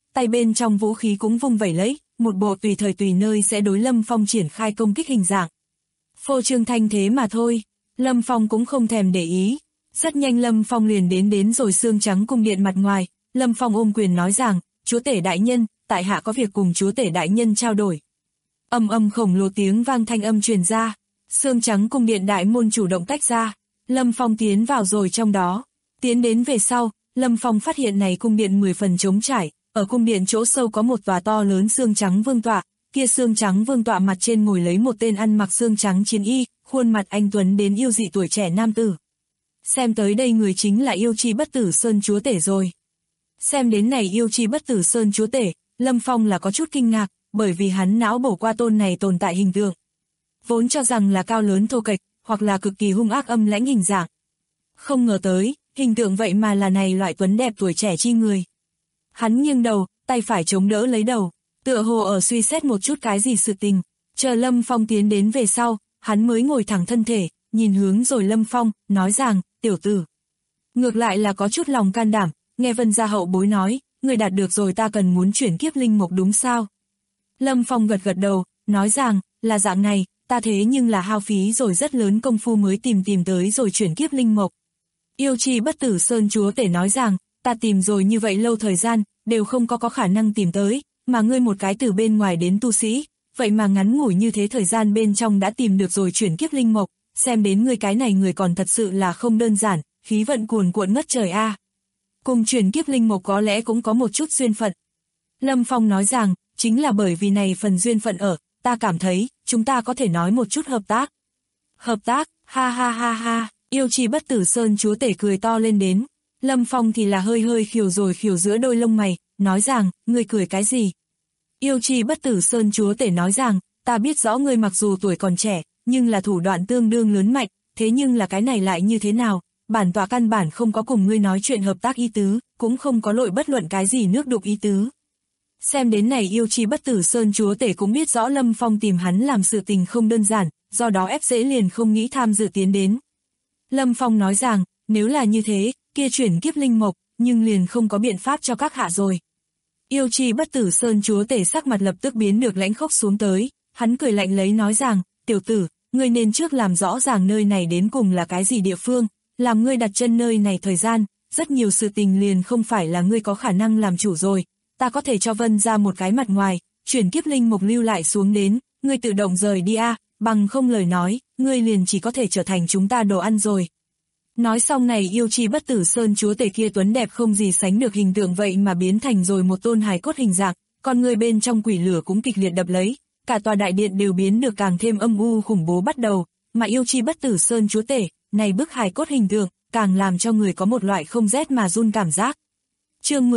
tay bên trong vũ khí cũng vung vẩy lấy, một bộ tùy thời tùy nơi sẽ đối Lâm Phong triển khai công kích hình dạng. Phô trương thanh thế mà thôi, Lâm Phong cũng không thèm để ý. Rất nhanh Lâm Phong liền đến rồi xương trắng cung điện mặt ngoài, Lâm Phong ôm quyền nói rằng, chúa tể đại nhân, tại hạ có việc cùng chúa tể đại nhân trao đổi. Ầm ầm khổng lồ tiếng vang thanh âm truyền ra, xương trắng cung điện đại môn chủ động tách ra, Lâm Phong tiến vào rồi trong đó. Tiến đến về sau, Lâm Phong phát hiện này cung điện 10 phần trống trải, ở cung điện chỗ sâu có một tòa to lớn xương trắng vương tọa, kia xương trắng vương tọa mặt trên ngồi lấy một tên ăn mặc xương trắng chiến y, khuôn mặt anh tuấn đến yêu dị tuổi trẻ nam tử. Xem tới đây người chính là Yêu Chi Bất Tử Sơn chúa tể rồi. Xem đến này Yêu Chi Bất Tử Sơn chúa tể, Lâm Phong là có chút kinh ngạc, bởi vì hắn não bổ qua tôn này tồn tại hình tượng. Vốn cho rằng là cao lớn thô kệch, hoặc là cực kỳ hung ác âm lãnh hình dạng. Không ngờ tới, hình tượng vậy mà là này loại tuấn đẹp tuổi trẻ chi người. Hắn nghiêng đầu, tay phải chống đỡ lấy đầu, tựa hồ ở suy xét một chút cái gì sự tình. Chờ Lâm Phong tiến đến về sau, hắn mới ngồi thẳng thân thể, nhìn hướng rồi Lâm Phong, nói rằng, tiểu tử. Ngược lại là có chút lòng can đảm, nghe Vân gia hậu bối nói, người đạt được rồi ta cần muốn chuyển kiếp linh mục đúng sao? Lâm Phong gật gật đầu, nói rằng, là dạng này, ta thế nhưng là hao phí rồi rất lớn công phu mới tìm tới rồi chuyển kiếp linh mục. Yêu Chi Bất Tử Sơn chúa tể nói rằng, ta tìm rồi như vậy lâu thời gian, đều không có khả năng tìm tới, mà ngươi một cái từ bên ngoài đến tu sĩ, vậy mà ngắn ngủi như thế thời gian bên trong đã tìm được rồi chuyển kiếp linh mục, xem đến ngươi cái này người còn thật sự là không đơn giản, khí vận cuồn cuộn ngất trời a. Cùng chuyển kiếp linh mục có lẽ cũng có một chút duyên phận. Lâm Phong nói rằng, chính là bởi vì này phần duyên phận ở, ta cảm thấy, chúng ta có thể nói một chút hợp tác. Hợp tác, ha ha ha ha, Yêu Chi Bất Tử Sơn chúa tể cười to lên đến. Lâm Phong thì là hơi khiều giữa đôi lông mày, nói rằng, ngươi cười cái gì? Yêu Chi Bất Tử Sơn chúa tể nói rằng, ta biết rõ ngươi mặc dù tuổi còn trẻ, nhưng là thủ đoạn tương đương lớn mạnh, thế nhưng là cái này lại như thế nào? Bản tọa căn bản không có cùng ngươi nói chuyện hợp tác ý tứ, cũng không có lội bất luận cái gì nước đục ý tứ. Xem đến này Yêu Chi Bất Tử Sơn chúa tể cũng biết rõ Lâm Phong tìm hắn làm sự tình không đơn giản, do đó ép dễ liền không nghĩ tham dự tiến đến. Lâm Phong nói rằng, nếu là như thế, kia chuyển kiếp linh mục, nhưng liền không có biện pháp cho các hạ rồi. Yêu Chi Bất Tử Sơn chúa tể sắc mặt lập tức biến được lãnh khốc xuống tới, hắn cười lạnh lấy nói rằng, tiểu tử, ngươi nên trước làm rõ ràng nơi này đến cùng là cái gì địa phương, làm ngươi đặt chân nơi này thời gian, rất nhiều sự tình liền không phải là ngươi có khả năng làm chủ rồi, ta có thể cho Vân ra một cái mặt ngoài, chuyển kiếp linh mục lưu lại xuống đến, ngươi tự động rời đi a, bằng không lời nói, ngươi liền chỉ có thể trở thành chúng ta đồ ăn rồi. Nói xong này Yêu Chi Bất Tử Sơn chúa tể kia tuấn đẹp không gì sánh được hình tượng vậy mà biến thành rồi một tôn hài cốt hình dạng, con người bên trong quỷ lửa cũng kịch liệt đập lấy, cả tòa đại điện đều biến được càng thêm âm u khủng bố bắt đầu, mà Yêu Chi Bất Tử Sơn chúa tể, này bức hài cốt hình tượng, càng làm cho người có một loại không rét mà run cảm giác. Chương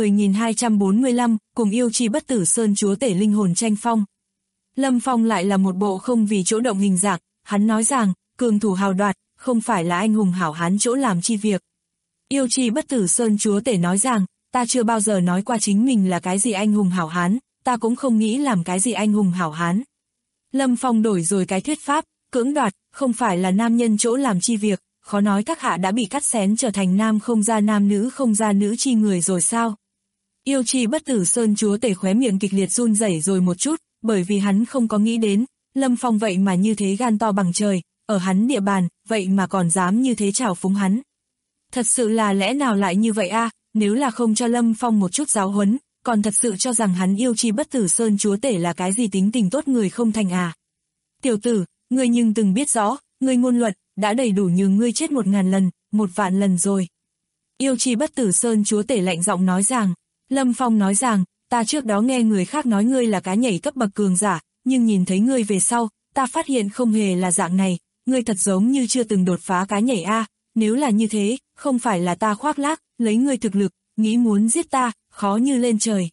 10.245, cùng Yêu Chi Bất Tử Sơn chúa tể linh hồn tranh phong. Lâm Phong lại là một bộ không vì chỗ động hình dạng, hắn nói rằng, cường thủ hào đoạt, không phải là anh hùng hảo hán chỗ làm chi việc. Yêu Chi Bất Tử Sơn chúa tể nói rằng, ta chưa bao giờ nói qua chính mình là cái gì anh hùng hảo hán, ta cũng không nghĩ làm cái gì anh hùng hảo hán. Lâm Phong đổi rồi cái thuyết pháp, cưỡng đoạt, không phải là nam nhân chỗ làm chi việc, khó nói các hạ đã bị cắt xén trở thành nam không ra nam nữ không ra nữ chi người rồi sao. Yêu Chi Bất Tử Sơn chúa tể khóe miệng kịch liệt run rẩy rồi một chút, bởi vì hắn không có nghĩ đến, Lâm Phong vậy mà như thế gan to bằng trời, ở hắn địa bàn, vậy mà còn dám như thế trào phúng hắn. Thật sự là lẽ nào lại như vậy a? Nếu là không cho Lâm Phong một chút giáo huấn, còn thật sự cho rằng hắn Yêu Chi Bất Tử Sơn chúa tể là cái gì tính tình tốt người không thành à. Tiểu tử, ngươi nhưng từng biết rõ, ngươi ngôn luận, đã đầy đủ nhường ngươi chết 1000 lần, 1.000 lần rồi. Yêu Chi Bất Tử Sơn chúa tể lạnh giọng nói rằng, Lâm Phong nói rằng, ta trước đó nghe người khác nói ngươi là cá nhảy cấp bậc cường giả, nhưng nhìn thấy ngươi về sau, ta phát hiện không hề là dạng này, ngươi thật giống như chưa từng đột phá cá nhảy a, nếu là như thế, không phải là ta khoác lác, lấy ngươi thực lực, nghĩ muốn giết ta, khó như lên trời.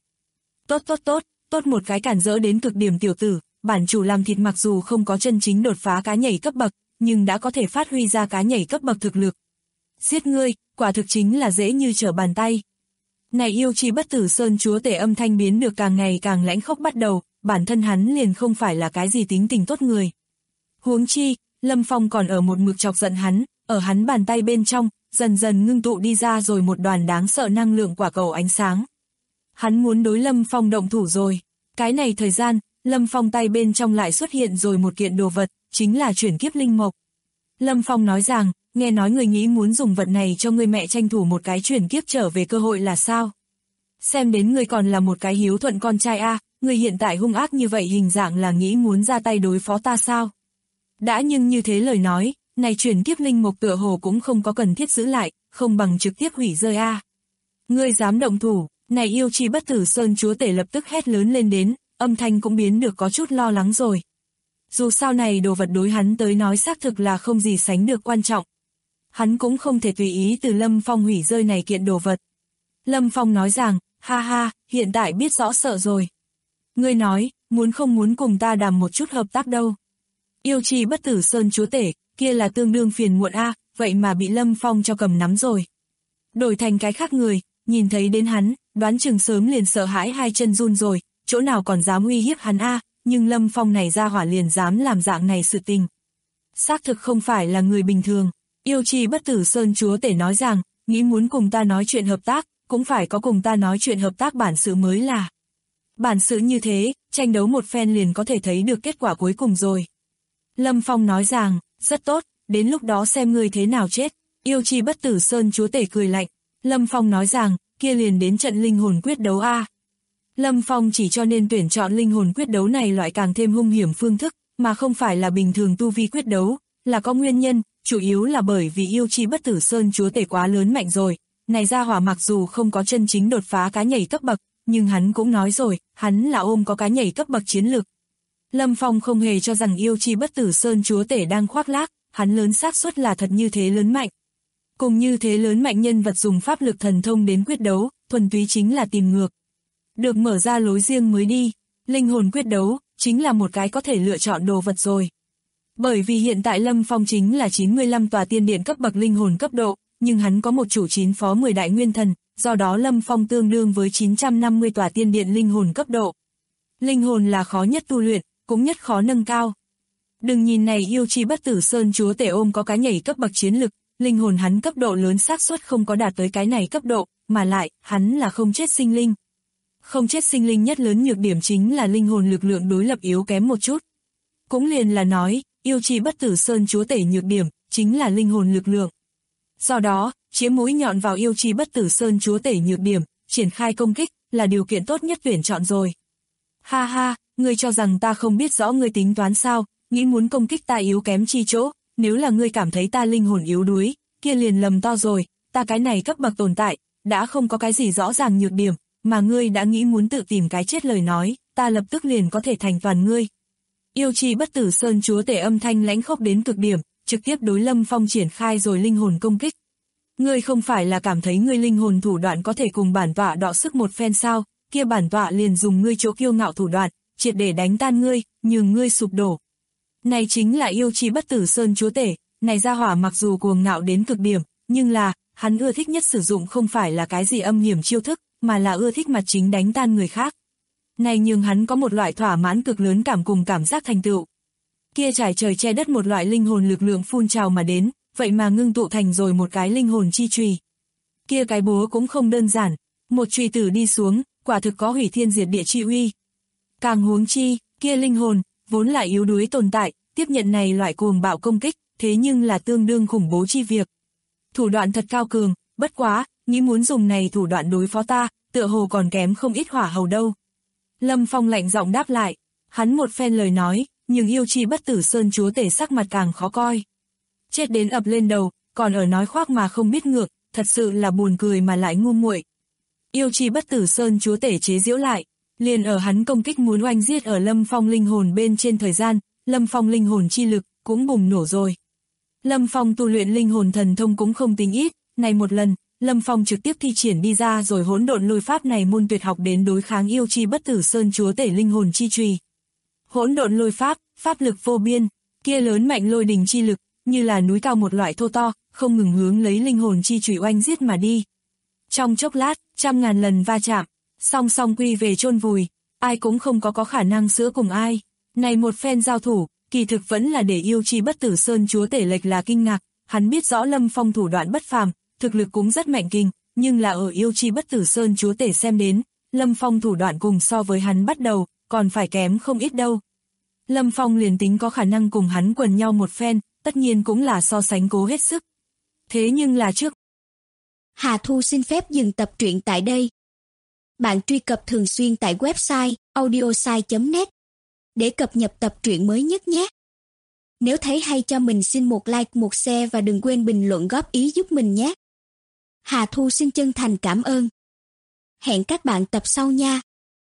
Tốt một cái cản rỡ đến cực điểm tiểu tử, bản chủ làm thịt mặc dù không có chân chính đột phá cá nhảy cấp bậc, nhưng đã có thể phát huy ra cá nhảy cấp bậc thực lực. Giết ngươi, quả thực chính là dễ như trở bàn tay. Này Yêu Chi Bất Tử Sơn chúa tể âm thanh biến được càng ngày càng lãnh khốc bắt đầu, bản thân hắn liền không phải là cái gì tính tình tốt người. Huống chi, Lâm Phong còn ở một mực chọc giận hắn, ở hắn bàn tay bên trong, dần dần ngưng tụ đi ra rồi một đoàn đáng sợ năng lượng quả cầu ánh sáng. Hắn muốn đối Lâm Phong động thủ rồi. Cái này thời gian, Lâm Phong tay bên trong lại xuất hiện rồi một kiện đồ vật, chính là chuyển kiếp linh mộc. Lâm Phong nói rằng, nghe nói người nghĩ muốn dùng vật này cho người mẹ tranh thủ một cái chuyển kiếp trở về cơ hội là sao? Xem đến người còn là một cái hiếu thuận con trai a, người hiện tại hung ác như vậy hình dạng là nghĩ muốn ra tay đối phó ta sao? Đã nhưng như thế lời nói, này chuyển kiếp linh mộc tựa hồ cũng không có cần thiết giữ lại, không bằng trực tiếp hủy rơi a. Ngươi dám động thủ, này yêu chi bất tử sơn chúa tể lập tức hét lớn lên đến, âm thanh cũng biến được có chút lo lắng rồi. Dù sao này đồ vật đối hắn tới nói xác thực là không gì sánh được quan trọng. Hắn cũng không thể tùy ý từ Lâm Phong hủy rơi này kiện đồ vật. Lâm Phong nói rằng, ha ha, hiện tại biết rõ sợ rồi. Ngươi nói, muốn không muốn cùng ta đàm một chút hợp tác đâu. Yêu chi bất tử sơn chúa tể, kia là tương đương phiền muộn a, vậy mà bị Lâm Phong cho cầm nắm rồi. Đổi thành cái khác người, nhìn thấy đến hắn, đoán chừng sớm liền sợ hãi hai chân run rồi, chỗ nào còn dám uy hiếp hắn a, nhưng Lâm Phong này ra hỏa liền dám làm dạng này sự tình. Xác thực không phải là người bình thường. Yêu chi bất tử sơn chúa tể nói rằng, nghĩ muốn cùng ta nói chuyện hợp tác, cũng phải có cùng ta nói chuyện hợp tác bản sự mới là. Bản sự như thế, tranh đấu một phen liền có thể thấy được kết quả cuối cùng rồi. Lâm Phong nói rằng, rất tốt, đến lúc đó xem ngươi thế nào chết. Yêu chi bất tử sơn chúa tể cười lạnh. Lâm Phong nói rằng, kia liền đến trận linh hồn quyết đấu a. Lâm Phong chỉ cho nên tuyển chọn linh hồn quyết đấu này loại càng thêm hung hiểm phương thức, mà không phải là bình thường tu vi quyết đấu, là có nguyên nhân, chủ yếu là bởi vì yêu chi bất tử sơn chúa tể quá lớn mạnh rồi. Này ra hỏa mặc dù không có chân chính đột phá cá nhảy cấp bậc, nhưng hắn cũng nói rồi, hắn là ôm có cá nhảy cấp bậc chiến lược. Lâm Phong không hề cho rằng yêu chi bất tử sơn chúa tể đang khoác lác, hắn lớn xác suất là thật như thế lớn mạnh. Cùng như thế lớn mạnh nhân vật dùng pháp lực thần thông đến quyết đấu, thuần túy chính là tìm ngược. Được mở ra lối riêng mới đi, linh hồn quyết đấu, chính là một cái có thể lựa chọn đồ vật rồi. Bởi vì hiện tại Lâm Phong chính là 95 tòa tiên điện cấp bậc linh hồn cấp độ, nhưng hắn có một chủ 9 phó 10 đại nguyên thần, do đó Lâm Phong tương đương với 950 tòa tiên điện linh hồn cấp độ. Linh hồn là khó nhất tu luyện, cũng nhất khó nâng cao. Đừng nhìn này yêu chi bất tử sơn chúa tể ôm có cái nhảy cấp bậc chiến lực, linh hồn hắn cấp độ lớn xác suất không có đạt tới cái này cấp độ, mà lại, hắn là không chết sinh linh. Không chết sinh linh nhất lớn nhược điểm chính là linh hồn lực lượng đối lập yếu kém một chút. Cũng liền là nói, yêu chi bất tử sơn chúa tể nhược điểm, chính là linh hồn lực lượng. Do đó, chĩa mũi nhọn vào yêu chi bất tử sơn chúa tể nhược điểm, triển khai công kích, là điều kiện tốt nhất tuyển chọn rồi. Ha ha, ngươi cho rằng ta không biết rõ ngươi tính toán sao, nghĩ muốn công kích ta yếu kém chi chỗ, nếu là ngươi cảm thấy ta linh hồn yếu đuối, kia liền lầm to rồi, ta cái này cấp bậc tồn tại, đã không có cái gì rõ ràng nhược điểm, mà ngươi đã nghĩ muốn tự tìm cái chết lời nói, ta lập tức liền có thể thành toàn ngươi. Yêu chi bất tử sơn chúa tể âm thanh lãnh khốc đến cực điểm, trực tiếp đối Lâm Phong triển khai rồi linh hồn công kích. Ngươi không phải là cảm thấy ngươi linh hồn thủ đoạn có thể cùng bản tọa đọ sức một phen sao, kia bản tọa liền dùng ngươi chỗ kiêu ngạo thủ đoạn, triệt để đánh tan ngươi, nhường ngươi sụp đổ. Này chính là yêu chi bất tử sơn chúa tể, này ra hỏa mặc dù cuồng ngạo đến cực điểm, nhưng là, hắn ưa thích nhất sử dụng không phải là cái gì âm hiểm chiêu thức, mà là ưa thích mặt chính đánh tan người khác. Này nhường hắn có một loại thỏa mãn cực lớn cùng cảm giác thành tựu. Kia trải trời che đất một loại linh hồn lực lượng phun trào mà đến, vậy mà ngưng tụ thành rồi một cái linh hồn chi chùy. Kia cái búa cũng không đơn giản, một chùy tử đi xuống, quả thực có hủy thiên diệt địa chi uy. Càng huống chi, kia linh hồn, vốn là yếu đuối tồn tại, tiếp nhận này loại cuồng bạo công kích, thế nhưng là tương đương khủng bố chi việc. Thủ đoạn thật cao cường, bất quá, nghĩ muốn dùng này thủ đoạn đối phó ta, tựa hồ còn kém không ít hỏa hầu đâu. Lâm Phong lạnh giọng đáp lại, hắn một phen lời nói, nhưng yêu chi bất tử sơn chúa tể sắc mặt càng khó coi. Chết đến ập lên đầu, còn ở nói khoác mà không biết ngược, thật sự là buồn cười mà lại ngu muội. Yêu chi bất tử sơn chúa tể chế giễu lại, liền ở hắn công kích muốn oanh giết ở Lâm Phong linh hồn bên trên thời gian, Lâm Phong linh hồn chi lực cũng bùng nổ rồi. Lâm Phong tu luyện linh hồn thần thông cũng không tính ít, này một lần, Lâm Phong trực tiếp thi triển đi ra rồi hỗn độn lôi pháp này môn tuyệt học đến đối kháng yêu chi bất tử sơn chúa tể linh hồn chi chùy. Hỗn độn lôi pháp, pháp lực vô biên, kia lớn mạnh lôi đình chi lực, như là núi cao một loại thô to, không ngừng hướng lấy linh hồn chi chùy oanh giết mà đi. Trong chốc lát, trăm ngàn lần va chạm, song song quy về chôn vùi, ai cũng không có khả năng sữa cùng ai. Này một phen giao thủ, kỳ thực vẫn là để yêu chi bất tử sơn chúa tể lệch là kinh ngạc, hắn biết rõ Lâm Phong thủ đoạn bất phàm, thực lực cũng rất mạnh kinh, nhưng là ở yêu chi bất tử sơn chúa tể xem đến, Lâm Phong thủ đoạn cùng so với hắn bắt đầu, còn phải kém không ít đâu. Lâm Phong liền tính có khả năng cùng hắn quần nhau một phen, tất nhiên cũng là so sánh cố hết sức. Thế nhưng là trước. Hà Thu xin phép dừng tập truyện tại đây. Bạn truy cập thường xuyên tại website audiosai.net để cập nhật tập truyện mới nhất nhé. Nếu thấy hay cho mình xin một like, một share và đừng quên bình luận góp ý giúp mình nhé. Hà Thu xin chân thành cảm ơn. Hẹn các bạn tập sau nha.